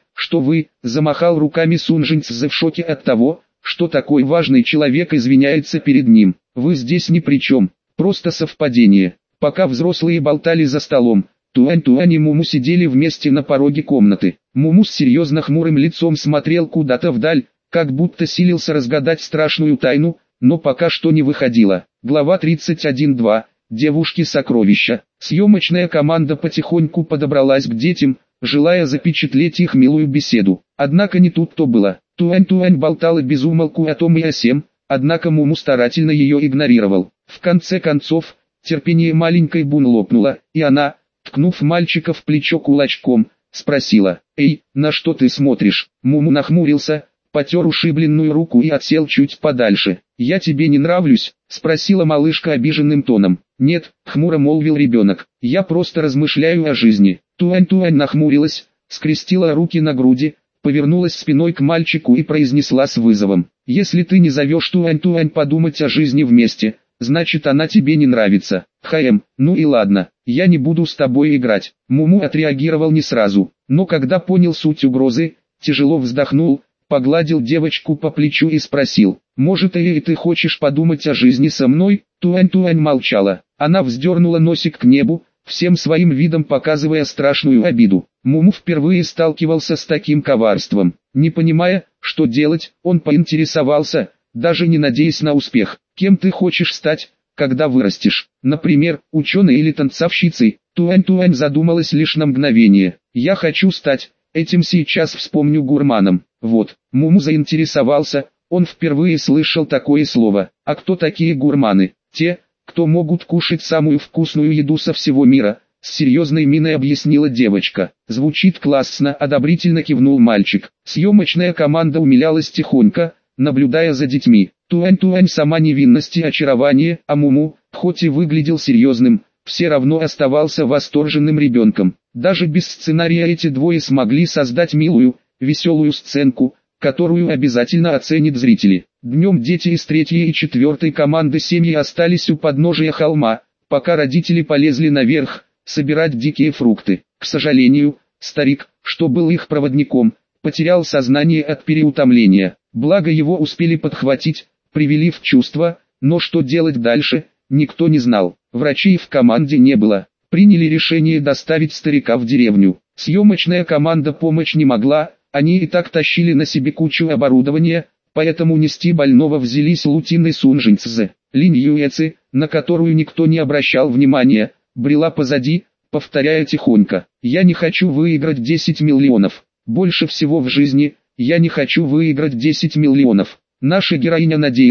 замахал руками Сунжинцзе в шоке от того, что такой важный человек извиняется перед ним. «Вы здесь ни при чем, просто совпадение». Пока взрослые болтали за столом, Туань-Туань и Муму сидели вместе на пороге комнаты. Муму с серьезно хмурым лицом смотрел куда-то вдаль, как будто силился разгадать страшную тайну, но пока что не выходило. Глава 31.2. Девушки-сокровища. Съемочная команда потихоньку подобралась к детям, желая запечатлеть их милую беседу. Однако не тут-то было. Туань-Туань болтала без умолку о том и о сем, однако Муму старательно ее игнорировал. В конце концов, терпение маленькой Бун лопнуло, и она, ткнув мальчика в плечо кулачком, спросила: «Эй, на что ты смотришь?» Муму нахмурился, потер ушибленную руку и отсел чуть подальше. «Я тебе не нравлюсь?» — спросила малышка обиженным тоном. «Нет», — хмуро молвил ребенок, — «я просто размышляю о жизни». Туань-Туань нахмурилась, скрестила руки на груди, повернулась спиной к мальчику и произнесла с вызовом: «Если ты не зовешь Туань-Туань подумать о жизни вместе, значит она тебе не нравится». Ну и ладно, я не буду с тобой играть». Муму отреагировал не сразу, но когда понял суть угрозы, тяжело вздохнул, погладил девочку по плечу и спросил: «Может, и ты хочешь подумать о жизни со мной?» Туань-Туань молчала. Она вздернула носик к небу, всем своим видом показывая страшную обиду. Муму впервые сталкивался с таким коварством. Не понимая, что делать, он поинтересовался, даже не надеясь на успех: «Кем ты хочешь стать, когда вырастешь? Например, ученой или танцовщицей?» Туань-Туань задумалась лишь на мгновение. «Я хочу стать, этим сейчас вспомню, гурманом». Вот, Муму заинтересовался, он впервые слышал такое слово. А кто такие гурманы? Те, кто могут кушать самую вкусную еду со всего мира, с серьезной миной объяснила девочка. Звучит классно, одобрительно кивнул мальчик. Съемочная команда умилялась тихонько, наблюдая за детьми. Туань-Туань сама невинность и очарование, а Муму, хоть и выглядел серьезным, все равно оставался восторженным ребенком. Даже без сценария эти двое смогли создать милую, веселую сценку, которую обязательно оценят зрители. Днем дети из 3-й и 4-й команды семьи остались у подножия холма, пока родители полезли наверх, собирать дикие фрукты. К сожалению, старик, что был их проводником, потерял сознание от переутомления. Благо его успели подхватить, привели в чувство, но что делать дальше, никто не знал. Врачей в команде не было. Приняли решение доставить старика в деревню. Съемочная команда помочь не могла, они и так тащили на себе кучу оборудования, поэтому нести больного взялись Лутин и Сунжинцзе. Линь Юэци, на которую никто не обращал внимания, брела позади, повторяя тихонько: «Я не хочу выиграть 10 миллионов. Больше всего в жизни, я не хочу выиграть 10 миллионов». Наша героиня надеялась,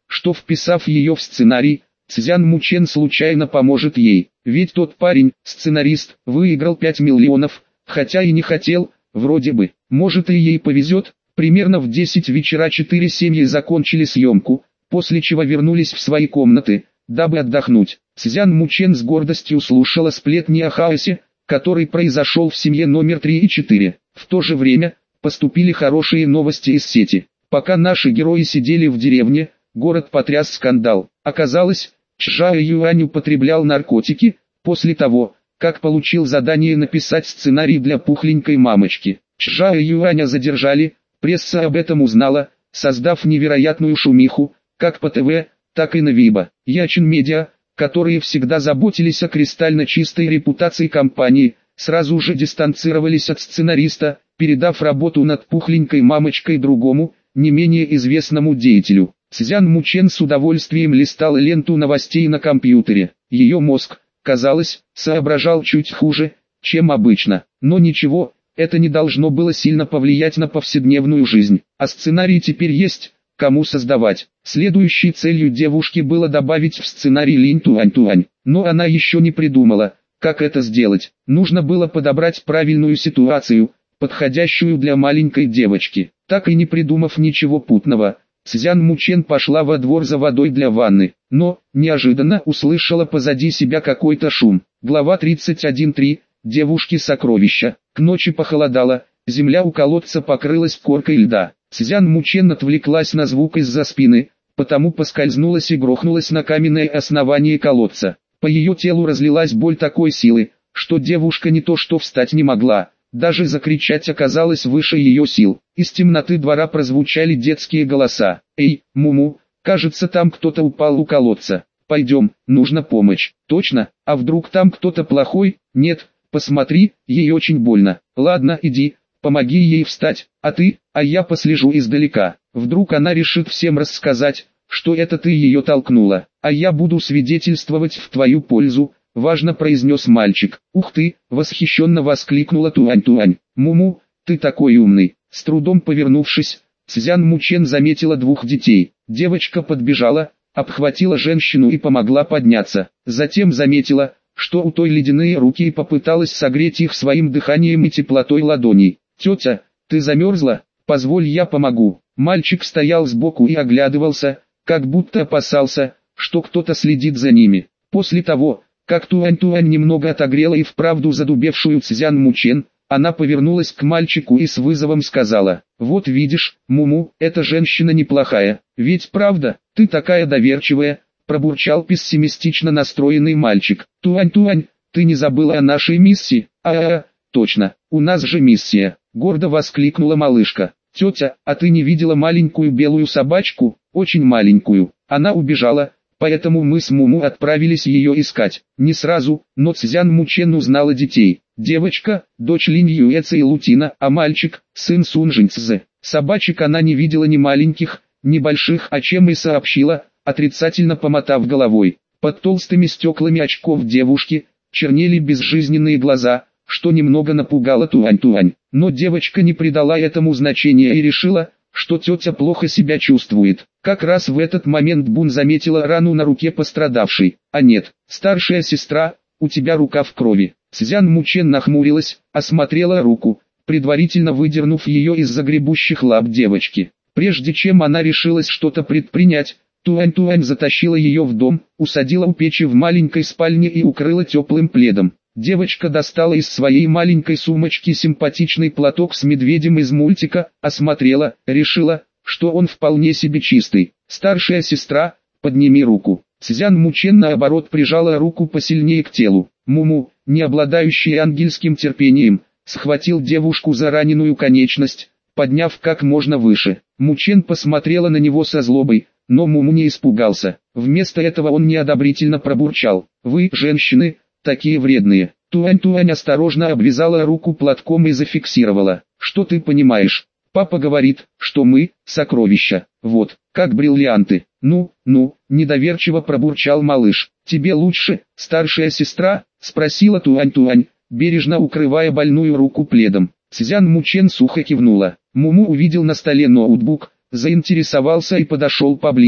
что вписав ее в сценарий, Цзян Мучен случайно поможет ей. Ведь тот парень, сценарист, выиграл 5 миллионов, хотя и не хотел, вроде бы. Может и ей повезет. Примерно в 10 вечера 4 семьи закончили съемку, после чего вернулись в свои комнаты, дабы отдохнуть. Цзян Мучен с гордостью слушала сплетни о хаосе, который произошел в семье номер 3 и 4. В то же время, поступили хорошие новости из сети. Пока наши герои сидели в деревне, город потряс скандал. Оказалось, Чжао Юань употреблял наркотики, после того, как получил задание написать сценарий для пухленькой мамочки. Чжао Юаня задержали, пресса об этом узнала, создав невероятную шумиху, как по ТВ, так и на Weibo. Ячин Медиа, которые всегда заботились о кристально чистой репутации компании, сразу же дистанцировались от сценариста, передав работу над пухленькой мамочкой другому, не менее известному деятелю. Цзян Мучен с удовольствием листал ленту новостей на компьютере. Ее мозг, казалось, соображал чуть хуже, чем обычно. Но ничего, это не должно было сильно повлиять на повседневную жизнь. А сценарий теперь есть, кому создавать. Следующей целью девушки было добавить в сценарий Линь Туань. Но она еще не придумала, как это сделать. Нужно было подобрать правильную ситуацию, подходящую для маленькой девочки. Так и не придумав ничего путного, Цзян Мучен пошла во двор за водой для ванны, но, неожиданно услышала позади себя какой-то шум. Глава 31.3. Девушки-сокровища. К ночи похолодало, земля у колодца покрылась коркой льда. Цзян Мучен отвлеклась на звук из-за спины, потому поскользнулась и грохнулась на каменное основание колодца. По ее телу разлилась боль такой силы, что девушка не то что встать не могла, даже закричать оказалось выше ее сил. Из темноты двора прозвучали детские голоса. «Эй, Муму, кажется там кто-то упал у колодца. Пойдем, нужна помощь». «Точно? А вдруг там кто-то плохой?» «Нет, посмотри, ей очень больно». «Ладно, иди, помоги ей встать, а я послежу издалека. Вдруг она решит всем рассказать, что это ты ее толкнула, а я буду свидетельствовать в твою пользу», — важно произнес мальчик. «Ух ты!» — восхищенно воскликнула Туань. «Муму, ты такой умный!» С трудом повернувшись, Цзян Мучен заметила двух детей. Девочка подбежала, обхватила женщину и помогла подняться. Затем заметила, что у той ледяные руки, и попыталась согреть их своим дыханием и теплотой ладоней. «Тетя, ты замерзла? Позволь, я помогу». Мальчик стоял сбоку и оглядывался, как будто опасался, что кто-то следит за ними. После того, как Туань немного отогрела и вправду задубевшую Цзян Мучен, она повернулась к мальчику и с вызовом сказала: «Вот видишь, Муму, эта женщина неплохая, ведь правда, ты такая доверчивая», пробурчал пессимистично настроенный мальчик. «Туань, ты не забыла о нашей миссии?» Точно, у нас же миссия», гордо воскликнула малышка. «Тетя, а ты не видела маленькую белую собачку?» «Очень маленькую, она убежала, поэтому мы с Муму отправились ее искать». Не сразу, но Цзян Мучен узнала детей. Девочка, дочь Линь Юэца и Лутина, а мальчик, сын Сун Жиньцзы. Собачек она не видела ни маленьких, ни больших, о чем и сообщила, отрицательно помотав головой. Под толстыми стеклами очков девушки чернели безжизненные глаза, что немного напугало Туань. Но девочка не придала этому значения и решила, что тетя плохо себя чувствует. Как раз в этот момент Бун заметила рану на руке пострадавшей. «А нет, старшая сестра, у тебя рука в крови». Цзян Мучен нахмурилась, осмотрела руку, предварительно выдернув ее из загребущих лап девочки. Прежде чем она решилась что-то предпринять, Туань затащила ее в дом, усадила у печи в маленькой спальне и укрыла теплым пледом. Девочка достала из своей маленькой сумочки симпатичный платок с медведем из мультика, осмотрела, решила, что он вполне себе чистый. «Старшая сестра, подними руку». Цзян Мучен наоборот прижала руку посильнее к телу. Муму, не обладающий ангельским терпением, схватил девушку за раненую конечность, подняв как можно выше. Мучен посмотрела на него со злобой, но Муму не испугался. Вместо этого он неодобрительно пробурчал: «Вы, женщины, такие вредные». Туань осторожно обвязала руку платком и зафиксировала. «Что ты понимаешь? Папа говорит, что мы – сокровища, вот, как бриллианты». Ну, недоверчиво пробурчал малыш. «Тебе лучше, старшая сестра?» – спросила Туань, бережно укрывая больную руку пледом. Цзян Мучен сухо кивнула. Муму увидел на столе ноутбук, заинтересовался и подошел поближе.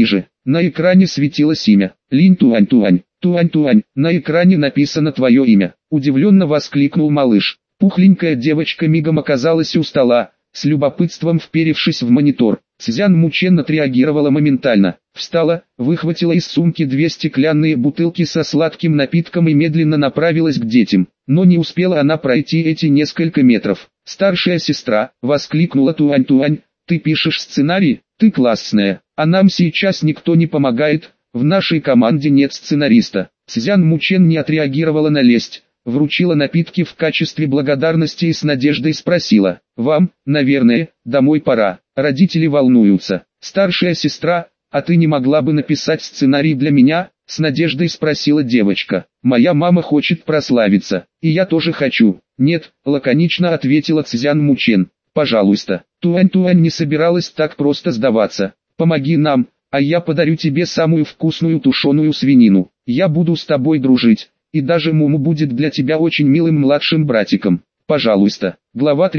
На экране светилось имя. Линь Туань Туань. Туань Туань, на экране написано твое имя. Удивленно воскликнул малыш. Пухленькая девочка мигом оказалась у стола, с любопытством вперевшись в монитор. Цзян Мучен отреагировала моментально. Встала, выхватила из сумки 2 стеклянные бутылки со сладким напитком и медленно направилась к детям. Но не успела она пройти эти несколько метров. «Старшая сестра», — воскликнула Туань Туань, — «ты пишешь сценарий? Ты классная, а нам сейчас никто не помогает, в нашей команде нет сценариста». Цзян Мучен не отреагировала на лесть, вручила напитки в качестве благодарности и с надеждой спросила: «Вам, наверное, домой пора, родители волнуются». «Старшая сестра, а ты не могла бы написать сценарий для меня?» — с надеждой спросила девочка. «Моя мама хочет прославиться, и я тоже хочу». «Нет», — лаконично ответила Цзян Мучен. «Пожалуйста». Туань Туань не собиралась так просто сдаваться. «Помоги нам, а я подарю тебе самую вкусную тушеную свинину. Я буду с тобой дружить, и даже Муму будет для тебя очень милым младшим братиком. Пожалуйста». Глава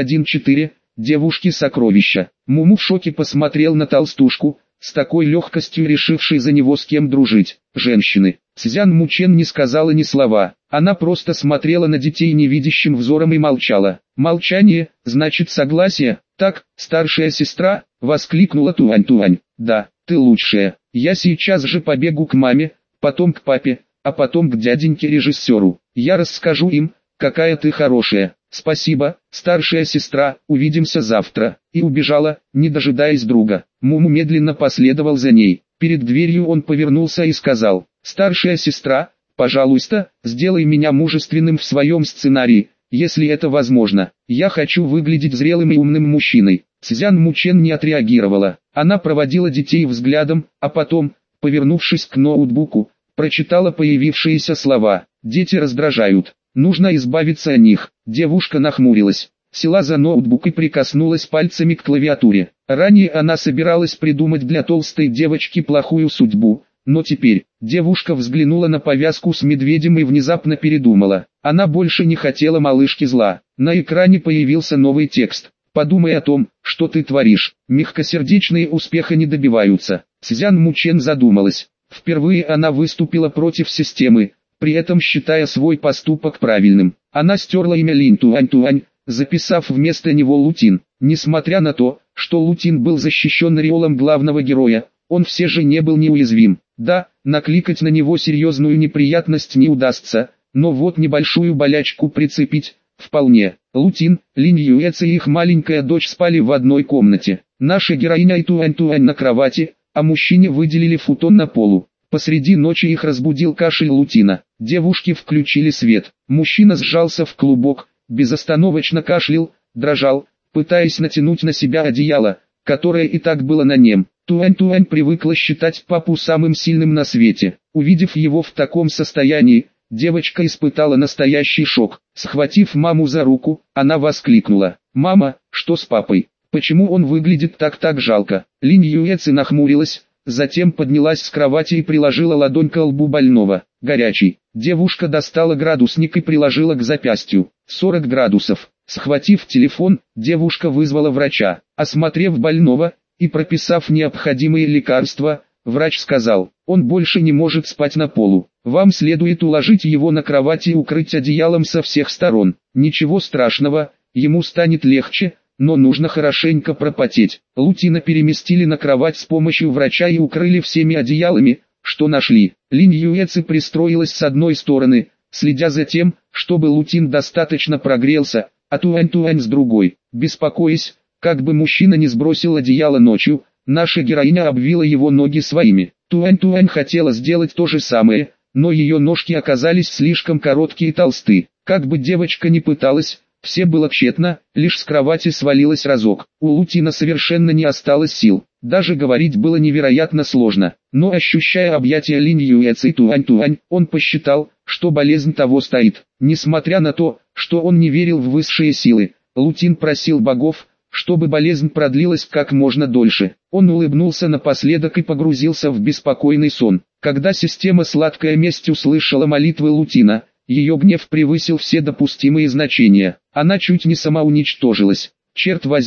31.4. Девушки-сокровища. Муму в шоке посмотрел на толстушку, с такой легкостью решившей за него с кем дружить. Женщины. Цзян Мучен не сказала ни слова. Она просто смотрела на детей невидящим взором и молчала. «Молчание, значит согласие. Так, старшая сестра», — воскликнула Туань Туань. «Да, ты лучшая. Я сейчас же побегу к маме, потом к папе, а потом к дяденьке-режиссеру. Я расскажу им, какая ты хорошая». «Спасибо, старшая сестра, увидимся завтра», и убежала, не дожидаясь друга. Муму медленно последовал за ней. Перед дверью он повернулся и сказал: «Старшая сестра, пожалуйста, сделай меня мужественным в своем сценарии, если это возможно. Я хочу выглядеть зрелым и умным мужчиной». Цзян Мучен не отреагировала. Она проводила детей взглядом, а потом, повернувшись к ноутбуку, прочитала появившиеся слова. «Дети раздражают. Нужно избавиться от них». Девушка нахмурилась, села за ноутбук и прикоснулась пальцами к клавиатуре. Ранее она собиралась придумать для толстой девочки плохую судьбу, но теперь девушка взглянула на повязку с медведем и внезапно передумала. Она больше не хотела малышке зла. На экране появился новый текст. «Подумай о том, что ты творишь. Мягкосердечные успеха не добиваются». Цзян Мучен задумалась. Впервые она выступила против системы, при этом считая свой поступок правильным. Она стерла имя Линь Туань Туань, записав вместо него Лутин. Несмотря на то, что Лутин был защищен ореолом главного героя, он все же не был неуязвим. Да, накликать на него серьезную неприятность не удастся, но вот небольшую болячку прицепить – вполне. Лутин, Линь Юэци и их маленькая дочь спали в одной комнате. Наша героиня и Туань Туань на кровати, а мужчине выделили футон на полу. Посреди ночи их разбудил кашель Лутина. Девушки включили свет. Мужчина сжался в клубок, безостановочно кашлял, дрожал, пытаясь натянуть на себя одеяло, которое и так было на нем. Туань Туань привыкла считать папу самым сильным на свете. Увидев его в таком состоянии, девочка испытала настоящий шок. Схватив маму за руку, она воскликнула: «Мама, что с папой? Почему он выглядит так жалко?» Линь Юэци нахмурилась, затем поднялась с кровати и приложила ладонь к лбу больного. «Горячий». Девушка достала градусник и приложила к запястью. 40 градусов. Схватив телефон, девушка вызвала врача. Осмотрев больного и прописав необходимые лекарства, врач сказал: «Он больше не может спать на полу. Вам следует уложить его на кровать и укрыть одеялом со всех сторон. Ничего страшного, ему станет легче, но нужно хорошенько пропотеть». Лутина переместили на кровать с помощью врача и укрыли всеми одеялами, что нашли. Линь Юэци пристроилась с одной стороны, следя за тем, чтобы Лутин достаточно прогрелся, а Туань Туань с другой. Беспокоясь, как бы мужчина не сбросил одеяло ночью, наша героиня обвила его ноги своими. Туань Туань хотела сделать то же самое, но ее ножки оказались слишком короткие и толсты. Как бы девочка ни пыталась, все было тщетно, лишь с кровати свалилась разок. У Лутина совершенно не осталось сил. Даже говорить было невероятно сложно. Но ощущая объятия Линь Юэци и Туань Туань, он посчитал, что болезнь того стоит. Несмотря на то, что он не верил в высшие силы, Лутин просил богов, чтобы болезнь продлилась как можно дольше. Он улыбнулся напоследок и погрузился в беспокойный сон. Когда система «Сладкая месть» услышала молитвы Лутина, ее гнев превысил все допустимые значения. Она чуть не самоуничтожилась. Черт возьми,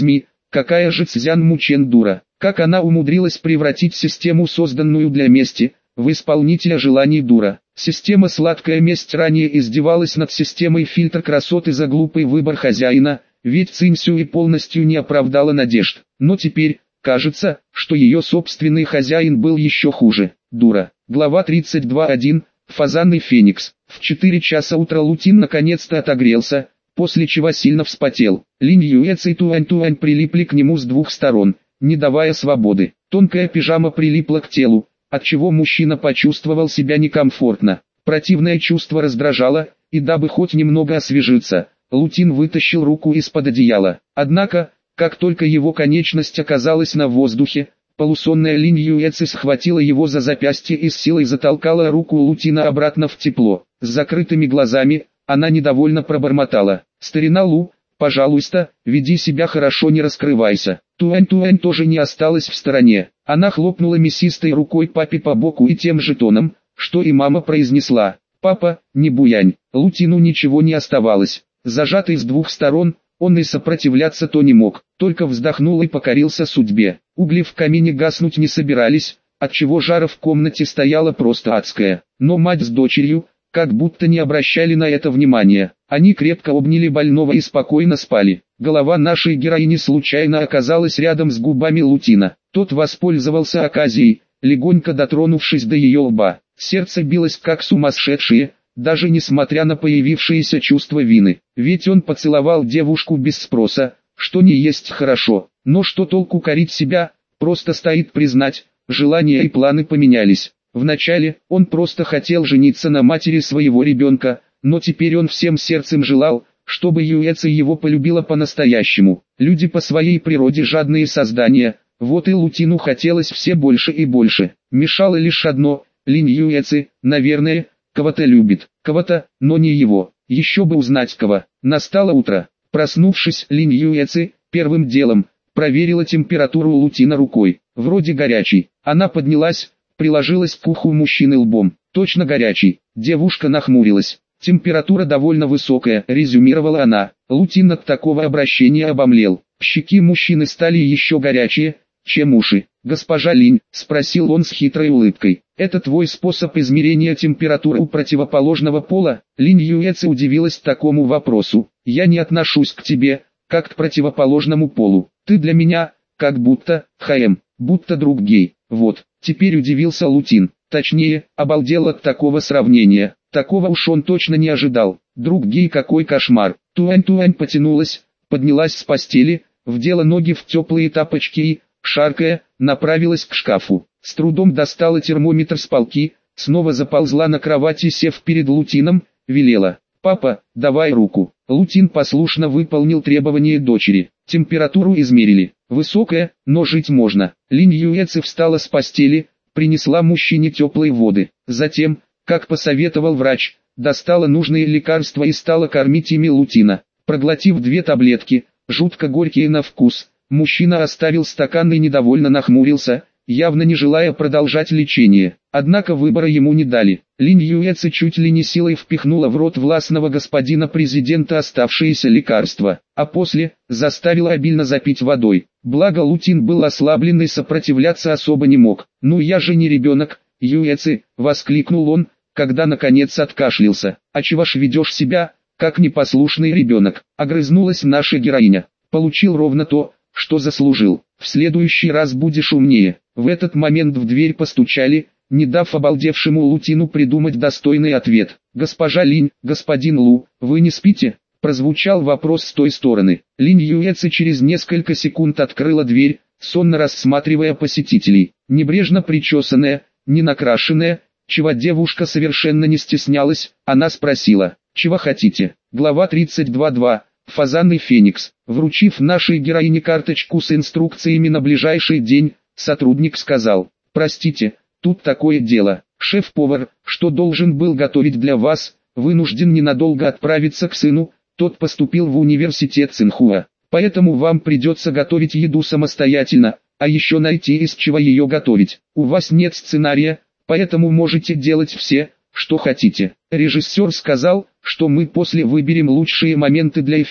какая же Цзян Мучен дура, как она умудрилась превратить систему, созданную для мести, в исполнителя желаний дура. Система «Сладкая месть» ранее издевалась над системой «Фильтр красоты» за глупый выбор хозяина, ведь Цинсюй полностью не оправдала надежд. Но теперь, кажется, что ее собственный хозяин был еще хуже. Дура. Глава 32.1. Фазанный феникс. В 4 часа утра Лутин наконец-то отогрелся, после чего сильно вспотел. Линь Юэц и Туань прилипли к нему с двух сторон, не давая свободы. Тонкая пижама прилипла к телу, отчего мужчина почувствовал себя некомфортно. Противное чувство раздражало, и дабы хоть немного освежиться, Лутин вытащил руку из-под одеяла. Однако, как только его конечность оказалась на воздухе, полусонная Линь Юэци схватила его за запястье и с силой затолкала руку Лутина обратно в тепло. С закрытыми глазами, она недовольно пробормотала: «Старина Лу, пожалуйста, веди себя хорошо, не раскрывайся». Туань тоже не осталась в стороне. Она хлопнула мясистой рукой папе по боку и тем же тоном, что и мама, произнесла: «Папа, не буянь». Лутину ничего не оставалось. Зажатый с двух сторон, он и сопротивляться-то не мог, только вздохнул и покорился судьбе. Угли в камине гаснуть не собирались, отчего жара в комнате стояла просто адская. Но мать с дочерью, как будто не обращали на это внимания. Они крепко обняли больного и спокойно спали. Голова нашей героини случайно оказалась рядом с губами Лутина. Тот воспользовался оказией, легонько дотронувшись до ее лба. Сердце билось как сумасшедшее, даже несмотря на появившееся чувство вины. Ведь он поцеловал девушку без спроса, что не есть хорошо. Но что толку корить себя, просто стоит признать, желания и планы поменялись. Вначале, он просто хотел жениться на матери своего ребенка, но теперь он всем сердцем желал, чтобы Юэци его полюбила по-настоящему. Люди по своей природе жадные создания, вот и Лутину хотелось все больше и больше. Мешало лишь одно: Линь Юэци, наверное, кого-то любит, кого-то, но не его. Еще бы узнать кого. Настало утро. Проснувшись, Линь Юэци, первым делом, проверила температуру Лутина рукой. Вроде горячий. Она поднялась, приложилась к уху мужчины лбом. Точно горячий. Девушка нахмурилась. Температура довольно высокая, резюмировала она. Лутин от такого обращения обомлел. Щеки мужчины стали еще горячее, чем уши. «Госпожа Линь», — спросил он с хитрой улыбкой, — «это твой способ измерения температуры у противоположного пола?» Линь Юэци удивилась такому вопросу. «Я не отношусь к тебе, как к противоположному полу. Ты для меня, как будто, будто друг гей». Вот, теперь удивился Лутин. Точнее, обалдел от такого сравнения. Такого уж он точно не ожидал. Друг гей, какой кошмар. Туань потянулась, поднялась с постели, вдела ноги в теплые тапочки и, шаркая, направилась к шкафу. С трудом достала термометр с полки, снова заползла на кровать и, сев перед Лутином, велела: «Папа, давай руку». Лутин послушно выполнил требование дочери. Температуру измерили. Высокая, но жить можно. Линь Юэци встала с постели, принесла мужчине теплые воды. Затем, как посоветовал врач, достала нужные лекарства и стала кормить ими Лутина. Проглотив 2 таблетки, жутко горькие на вкус, мужчина оставил стакан и недовольно нахмурился, явно не желая продолжать лечение. Однако выбора ему не дали. Линь Юэци чуть ли не силой впихнула в рот властного господина президента оставшиеся лекарства, а после заставила обильно запить водой. Благо Лутин был ослаблен и сопротивляться особо не мог. «Ну я же не ребенок, Юэци», — воскликнул он, когда наконец откашлялся. «А чего ж ведешь себя, как непослушный ребенок?» — огрызнулась наша героиня. «Получил ровно то, что заслужил. В следующий раз будешь умнее». В этот момент в дверь постучали, не дав обалдевшему Лутину придумать достойный ответ. «Госпожа Линь, господин Лу, вы не спите?» — прозвучал вопрос с той стороны. Линь Юэци через несколько секунд открыла дверь, сонно рассматривая посетителей. Небрежно причесанная, не накрашенная, чего девушка совершенно не стеснялась, она спросила: «Чего хотите?» Глава 32.2. Фазанный феникс. Вручив нашей героине карточку с инструкциями на ближайший день, сотрудник сказал: «Простите, тут такое дело. Шеф-повар, что должен был готовить для вас, вынужден ненадолго отправиться к сыну, тот поступил в университет Цинхуа. Поэтому вам придется готовить еду самостоятельно, а еще найти из чего ее готовить. У вас нет сценария, поэтому можете делать все, что хотите». Режиссер сказал, что мы после выберем лучшие моменты для эфира.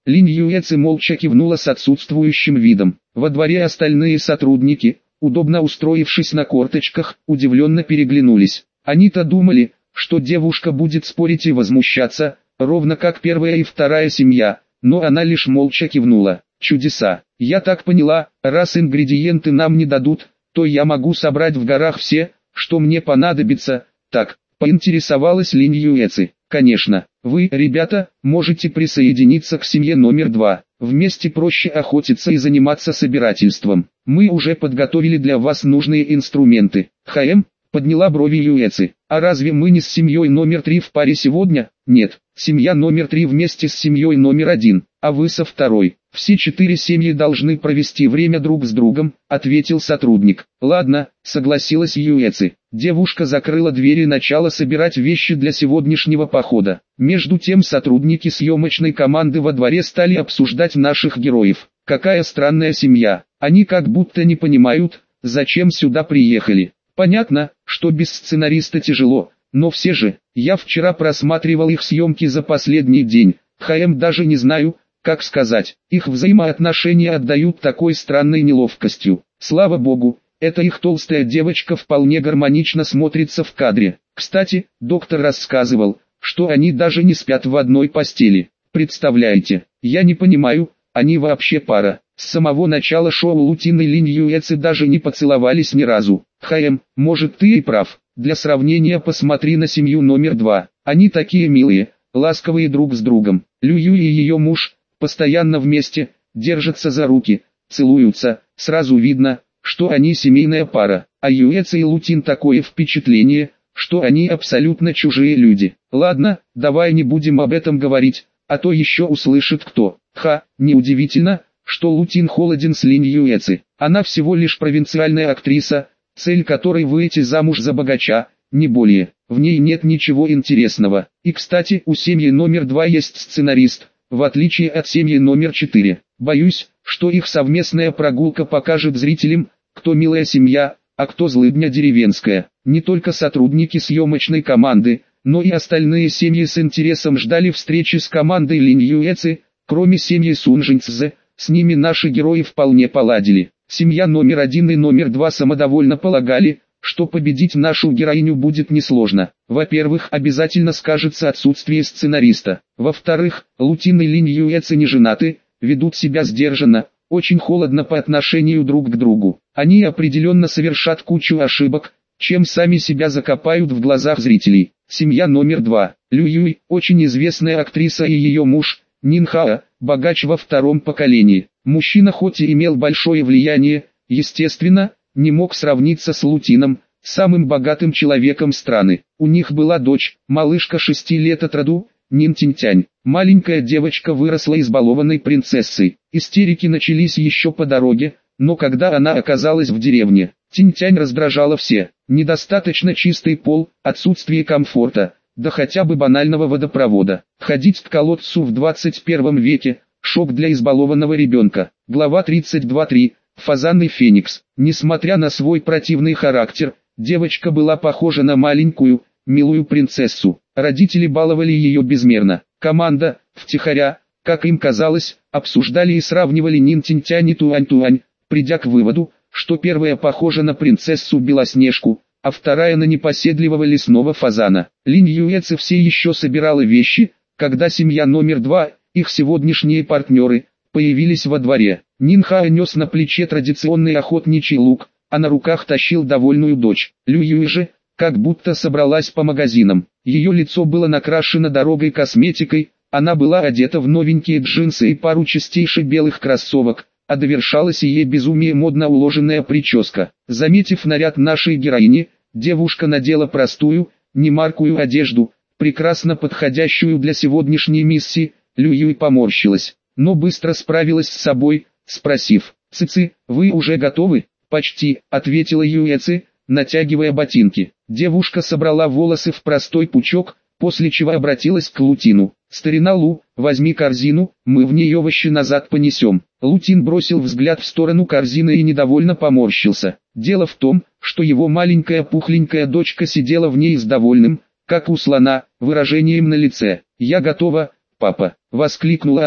Линь Юэци молча кивнула с отсутствующим видом. Во дворе остальные сотрудники, удобно устроившись на корточках, удивленно переглянулись. Они-то думали, что девушка будет спорить и возмущаться, ровно как первая и вторая семья, но она лишь молча кивнула. Чудеса. Я так поняла, раз ингредиенты нам не дадут, то я могу собрать в горах все, что мне понадобится. Так, поинтересовалась Линь Юэци. Конечно, вы, ребята, можете присоединиться к семье номер 2. Вместе проще охотиться и заниматься собирательством. Мы уже подготовили для вас нужные инструменты. Подняла брови Юэци. А разве мы не с семьей номер 3 в паре сегодня? Нет, семья номер 3 вместе с семьей номер 1, а вы со второй. Все 4 семьи должны провести время друг с другом, ответил сотрудник. Ладно, согласилась Юэци. Девушка закрыла дверь и начала собирать вещи для сегодняшнего похода. Между тем сотрудники съемочной команды во дворе стали обсуждать наших героев. Какая странная семья. Они как будто не понимают, зачем сюда приехали. Понятно, что без сценариста тяжело, но все же, я вчера просматривал их съемки за последний день. Даже не знаю, как сказать, их взаимоотношения отдают такой странной неловкостью. Слава богу, эта их толстая девочка вполне гармонично смотрится в кадре. Кстати, доктор рассказывал, что они даже не спят в одной постели. Представляете, я не понимаю, они вообще пара. С самого начала шоу Лутин и Линь Юэци даже не поцеловались ни разу. Может ты и прав. Для сравнения посмотри на семью номер 2. Они такие милые, ласковые друг с другом. Лю Юй и ее муж, постоянно вместе, держатся за руки, целуются. Сразу видно, что они семейная пара. А Юэци и Лутин такое впечатление, что они абсолютно чужие люди. Ладно, давай не будем об этом говорить, а то еще услышит кто. Неудивительно, что Лутин холоден с Линь Юэци. Она всего лишь провинциальная актриса, цель которой выйти замуж за богача, не более. В ней нет ничего интересного. И кстати, у семьи номер 2 есть сценарист, в отличие от семьи номер 4. Боюсь, что их совместная прогулка покажет зрителям, кто милая семья, а кто злыдня деревенская. Не только сотрудники съемочной команды, но и остальные семьи с интересом ждали встречи с командой Линь Юэци, кроме семьи Сунжинцзе. С ними наши герои вполне поладили. Семья номер 1 и номер 2 самодовольно полагали, что победить нашу героиню будет несложно. Во-первых, обязательно скажется отсутствие сценариста. Во-вторых, Лутин и Линь Юэци не женаты, ведут себя сдержанно, очень холодно по отношению друг к другу. Они определенно совершат кучу ошибок, чем сами себя закопают в глазах зрителей. Семья номер 2. Лю Юй, очень известная актриса, и ее муж, Нин Хао, богач во втором поколении. Мужчина хоть и имел большое влияние, естественно, не мог сравниться с Лутином, самым богатым человеком страны. У них была дочь, малышка 6 лет от роду, Нин Тинтянь. Маленькая девочка выросла избалованной принцессой. Истерики начались еще по дороге, но когда она оказалась в деревне, Тинтянь раздражала все. Недостаточно чистый пол, отсутствие комфорта, да хотя бы банального водопровода. Ходить к колодцу в 21 веке – шок для избалованного ребенка. Глава 32.3. Фазанный феникс. Несмотря на свой противный характер, девочка была похожа на маленькую, милую принцессу. Родители баловали ее безмерно. Команда, втихаря, как им казалось, обсуждали и сравнивали Нин Тинтянь и Туань-Туань, придя к выводу, что первая похожа на принцессу Белоснежку, а вторая на непоседливого лесного фазана. Линь Юэци все еще собирала вещи, когда семья номер 2, их сегодняшние партнеры, появились во дворе. Нин Хао нес на плече традиционный охотничий лук, а на руках тащил довольную дочь. Лю Юй же, как будто собралась по магазинам. Ее лицо было накрашено дорогой косметикой, она была одета в новенькие джинсы и пару чистейших белых кроссовок, а довершалась ее безумие модно уложенная прическа. Заметив наряд нашей героини, девушка надела простую, немаркую одежду, прекрасно подходящую для сегодняшней миссии. Лю Юй поморщилась, но быстро справилась с собой, спросив: «Цици, вы уже готовы?» «Почти», — ответила Юэци, натягивая ботинки. Девушка собрала волосы в простой пучок, после чего обратилась к Лутину. «Старина Лу, возьми корзину, мы в нее овощи назад понесем». Лутин бросил взгляд в сторону корзины и недовольно поморщился. Дело в том, что его маленькая пухленькая дочка сидела в ней с довольным, как у слона, выражением на лице. «Я готова, папа», — воскликнула она,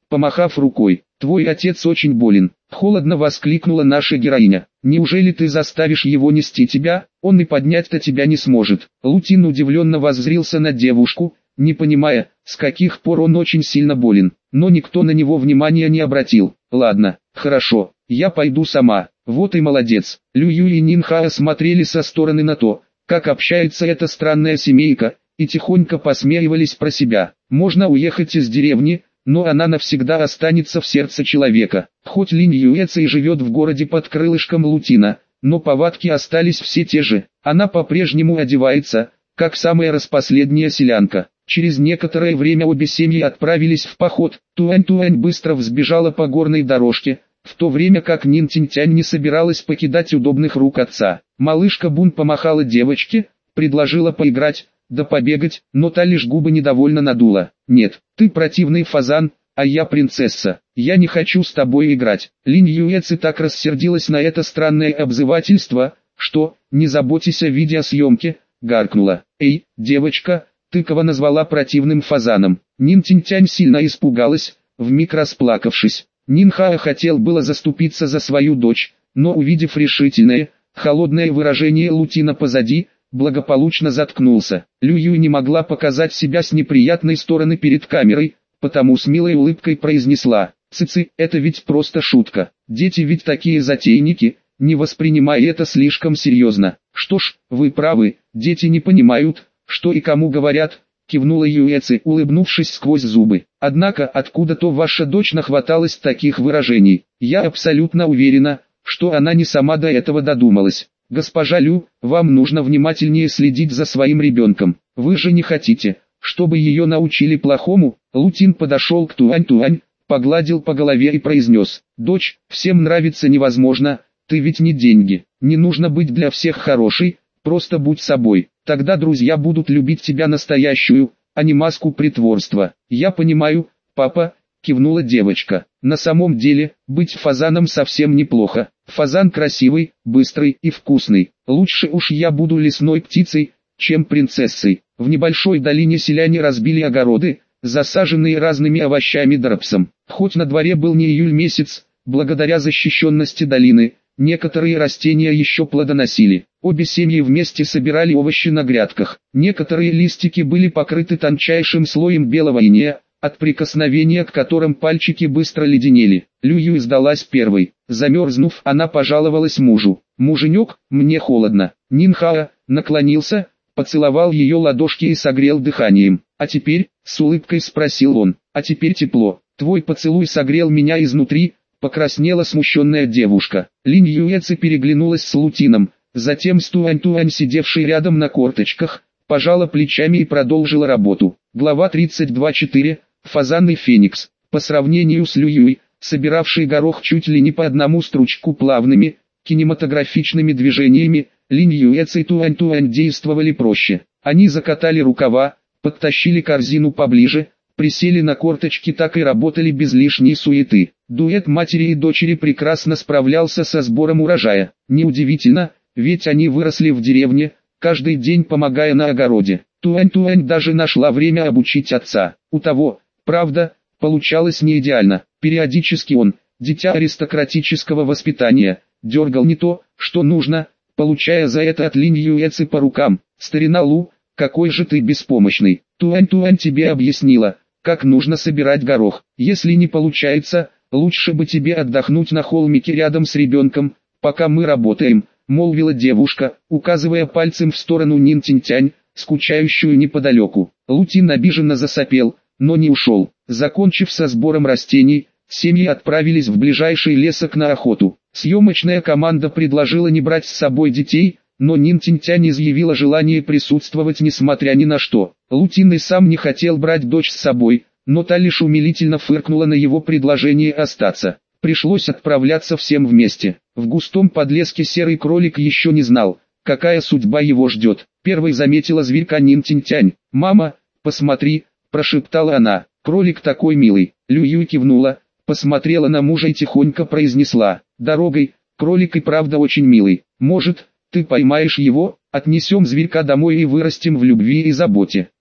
помахав рукой. «Твой отец очень болен», — холодно воскликнула наша героиня. «Неужели ты заставишь его нести тебя? Он и поднять-то тебя не сможет». Лутин удивленно воззрился на девушку, не понимая, с каких пор он очень сильно болен, но никто на него внимания не обратил. «Ладно, хорошо, я пойду сама». «Вот и молодец». Лю Ю и Нинхао смотрели со стороны на то, как общается эта странная семейка, и тихонько посмеивались про себя. Можно уехать из деревни, но она навсегда останется в сердце человека. Хоть Линь Юэци и живет в городе под крылышком Лутина, но повадки остались все те же. Она по-прежнему одевается, как самая распоследняя селянка. Через некоторое время обе семьи отправились в поход. Туань-Туань быстро взбежала по горной дорожке, в то время как Нин Тинтянь не собиралась покидать удобных рук отца. Малышка Бун помахала девочке, предложила поиграть, да побегать, но та лишь губы недовольно надула. «Нет, ты противный фазан, а я принцесса, я не хочу с тобой играть». Линь Юэци так рассердилась на это странное обзывательство, что, не заботясь о видеосъемке, гаркнула. «Эй, девочка, ты кого назвала противным фазаном?» Нин Тинтянь сильно испугалась, вмиг расплакавшись. Нинхао хотел было заступиться за свою дочь, но увидев решительное, холодное выражение Лутина позади, благополучно заткнулся. Лю Юй не могла показать себя с неприятной стороны перед камерой, потому с милой улыбкой произнесла: «Цици, это ведь просто шутка. Дети ведь такие затейники, не воспринимай это слишком серьезно». «Что ж, вы правы, дети не понимают, что и кому говорят», — кивнула Юэци, улыбнувшись сквозь зубы. «Однако откуда-то ваша дочь нахваталась таких выражений. Я абсолютно уверена, что она не сама до этого додумалась. Госпожа Лю, вам нужно внимательнее следить за своим ребенком. Вы же не хотите, чтобы ее научили плохому?» Лутин подошел к Туань-Туань, погладил по голове и произнес: «Дочь, всем нравится невозможно, ты ведь не деньги. Не нужно быть для всех хорошей, просто будь собой. Тогда друзья будут любить тебя настоящую, а не маску притворства». «Я понимаю, папа», — кивнула девочка. «На самом деле, быть фазаном совсем неплохо. Фазан красивый, быстрый и вкусный. Лучше уж я буду лесной птицей, чем принцессой». В небольшой долине селяне разбили огороды, засаженные разными овощами да рапсом. Хоть на дворе был не июль месяц, благодаря защищенности долины, некоторые растения еще плодоносили. Обе семьи вместе собирали овощи на грядках. Некоторые листики были покрыты тончайшим слоем белого инея, от прикосновения к которым пальчики быстро леденели. Лю Юй сдалась первой. Замерзнув, она пожаловалась мужу: «Муженек, мне холодно». Нинхао наклонился, поцеловал ее ладошки и согрел дыханием. «А теперь?» — с улыбкой спросил он. «А теперь тепло. Твой поцелуй согрел меня изнутри», — покраснела смущенная девушка. Линь Юэци переглянулась с Лутином, затем с Туань-Туань, сидевшей рядом на корточках, пожала плечами и продолжила работу. Глава 32.4. Фазан и Феникс. По сравнению с Лю Юй, собиравшей горох чуть ли не по одному стручку плавными, кинематографичными движениями, Линь Юэци и Туань-Туань действовали проще. Они закатали рукава, подтащили корзину поближе, присели на корточки, так и работали без лишней суеты. Дуэт матери и дочери прекрасно справлялся со сбором урожая. Неудивительно, ведь они выросли в деревне, каждый день помогая на огороде. Туань-Туань даже нашла время обучить отца. У того, правда, получалось не идеально. Периодически он, дитя аристократического воспитания, дергал не то, что нужно, получая за это от Линь Юэци по рукам. «Старина Лу, какой же ты беспомощный. Туань-Туань тебе объяснила, как нужно собирать горох. Если не получается, лучше бы тебе отдохнуть на холмике рядом с ребенком, пока мы работаем», — молвила девушка, указывая пальцем в сторону Нин Тинтянь, скучающую неподалеку. Лутин обиженно засопел, но не ушел. Закончив со сбором растений, семьи отправились в ближайший лесок на охоту. Съемочная команда предложила не брать с собой детей, но Нин Тинтянь изъявила желание присутствовать несмотря ни на что. Лутин и сам не хотел брать дочь с собой, но та лишь умилительно фыркнула на его предложение остаться. Пришлось отправляться всем вместе. В густом подлеске серый кролик еще не знал, какая судьба его ждет. Первой заметила зверька Нин Тинтянь. «Мама, посмотри», – прошептала она, – «кролик такой милый». Лю Юй кивнула, посмотрела на мужа и тихонько произнесла: «Дорогой, кролик и правда очень милый. Может, ты поймаешь его, отнесем зверька домой и вырастим в любви и заботе».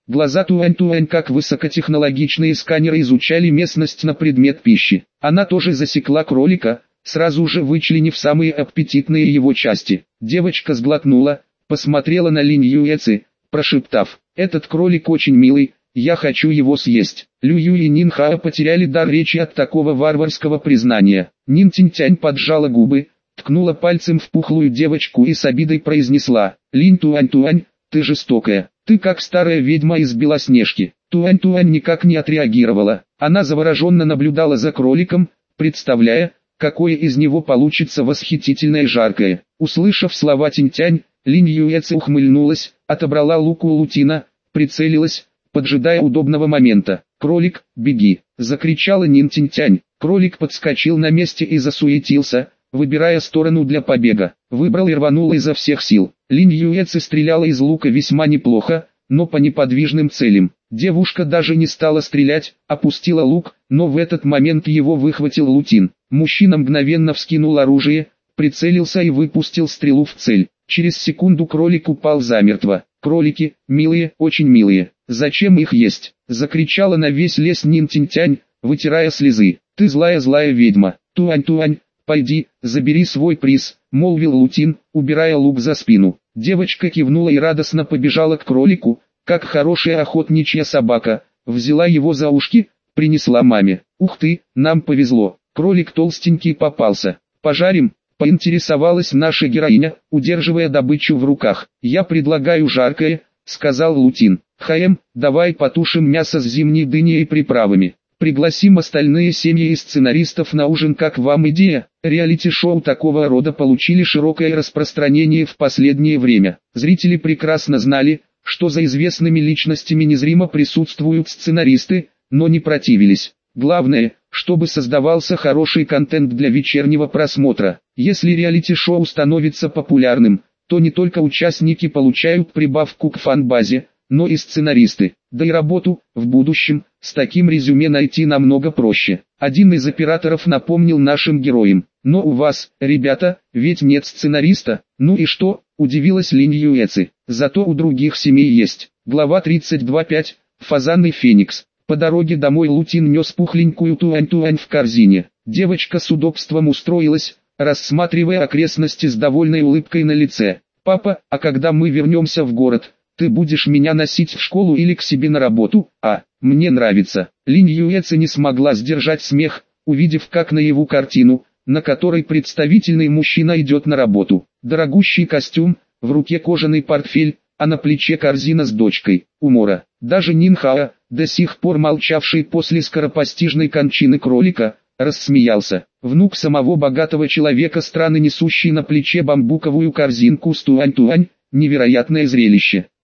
Глаза Туань-Туань как высокотехнологичные сканеры изучали местность на предмет пищи. Она тоже засекла кролика, сразу же вычленив самые аппетитные его части. Девочка сглотнула, посмотрела на Линь Юэци, прошептав: «Этот кролик очень милый, я хочу его съесть». Лю Ю и Нин Хао потеряли дар речи от такого варварского признания. Нин Тинтянь поджала губы, ткнула пальцем в пухлую девочку и с обидой произнесла: «Линь Туань-Туань, ты жестокая, ты как старая ведьма из Белоснежки». Туань-Туань никак не отреагировала, она завороженно наблюдала за кроликом, представляя, какое из него получится восхитительное жаркое. Услышав слова Тинтянь, Линь Юэци ухмыльнулась, отобрала лук у Лутина, прицелилась, поджидая удобного момента. «Кролик, беги!» — закричала Нин Тинтянь. Кролик подскочил на месте и засуетился, выбирая сторону для побега. Выбрал и рванул изо всех сил. Линь Юэци стреляла из лука весьма неплохо, но по неподвижным целям. Девушка даже не стала стрелять, опустила лук, но в этот момент его выхватил Лутин. Мужчина мгновенно вскинул оружие, прицелился и выпустил стрелу в цель. Через секунду кролик упал замертво. «Кролики, милые, очень милые, зачем их есть?» — закричала на весь лес Нин Тинтянь, вытирая слезы. «Ты злая ведьма, Туань-Туань, пойди, забери свой приз», — молвил Лутин, убирая лук за спину. Девочка кивнула и радостно побежала к кролику, как хорошая охотничья собака, взяла его за ушки, принесла маме. «Ух ты, нам повезло, кролик толстенький попался. Пожарим?» — поинтересовалась наша героиня, удерживая добычу в руках. «Я предлагаю жаркое», — сказал Лутин. «Хаэм, давай потушим мясо с зимней дыней и приправами. Пригласим остальные семьи и сценаристов на ужин. Как вам идея?» Реалити-шоу такого рода получили широкое распространение в последнее время. Зрители прекрасно знали, что за известными личностями незримо присутствуют сценаристы, но не противились. Главное, чтобы создавался хороший контент для вечернего просмотра. Если реалити-шоу становится популярным, то не только участники получают прибавку к фан-базе, но и сценаристы. Да и работу, в будущем, с таким резюме найти намного проще. Один из операторов напомнил нашим героям: «Но у вас, ребята, ведь нет сценариста». «Ну и что?» – удивилась Линь Юэци. «Зато у других семей есть». Глава 32.5. Фазан и Феникс. По дороге домой Лутин нес пухленькую Туань-Туань в корзине. Девочка с удобством устроилась, рассматривая окрестности с довольной улыбкой на лице. «Папа, а когда мы вернемся в город, ты будешь меня носить в школу или к себе на работу?» Мне нравится». Линь Юэци не смогла сдержать смех, увидев как наяву картину, на которой представительный мужчина идет на работу. Дорогущий костюм, в руке кожаный портфель, а на плече корзина с дочкой. Умора. Даже Нин Хао, до сих пор молчавший после скоропостижной кончины кролика, рассмеялся. Внук самого богатого человека страны, несущий на плече бамбуковую корзинку с Туань-Туань, невероятное зрелище.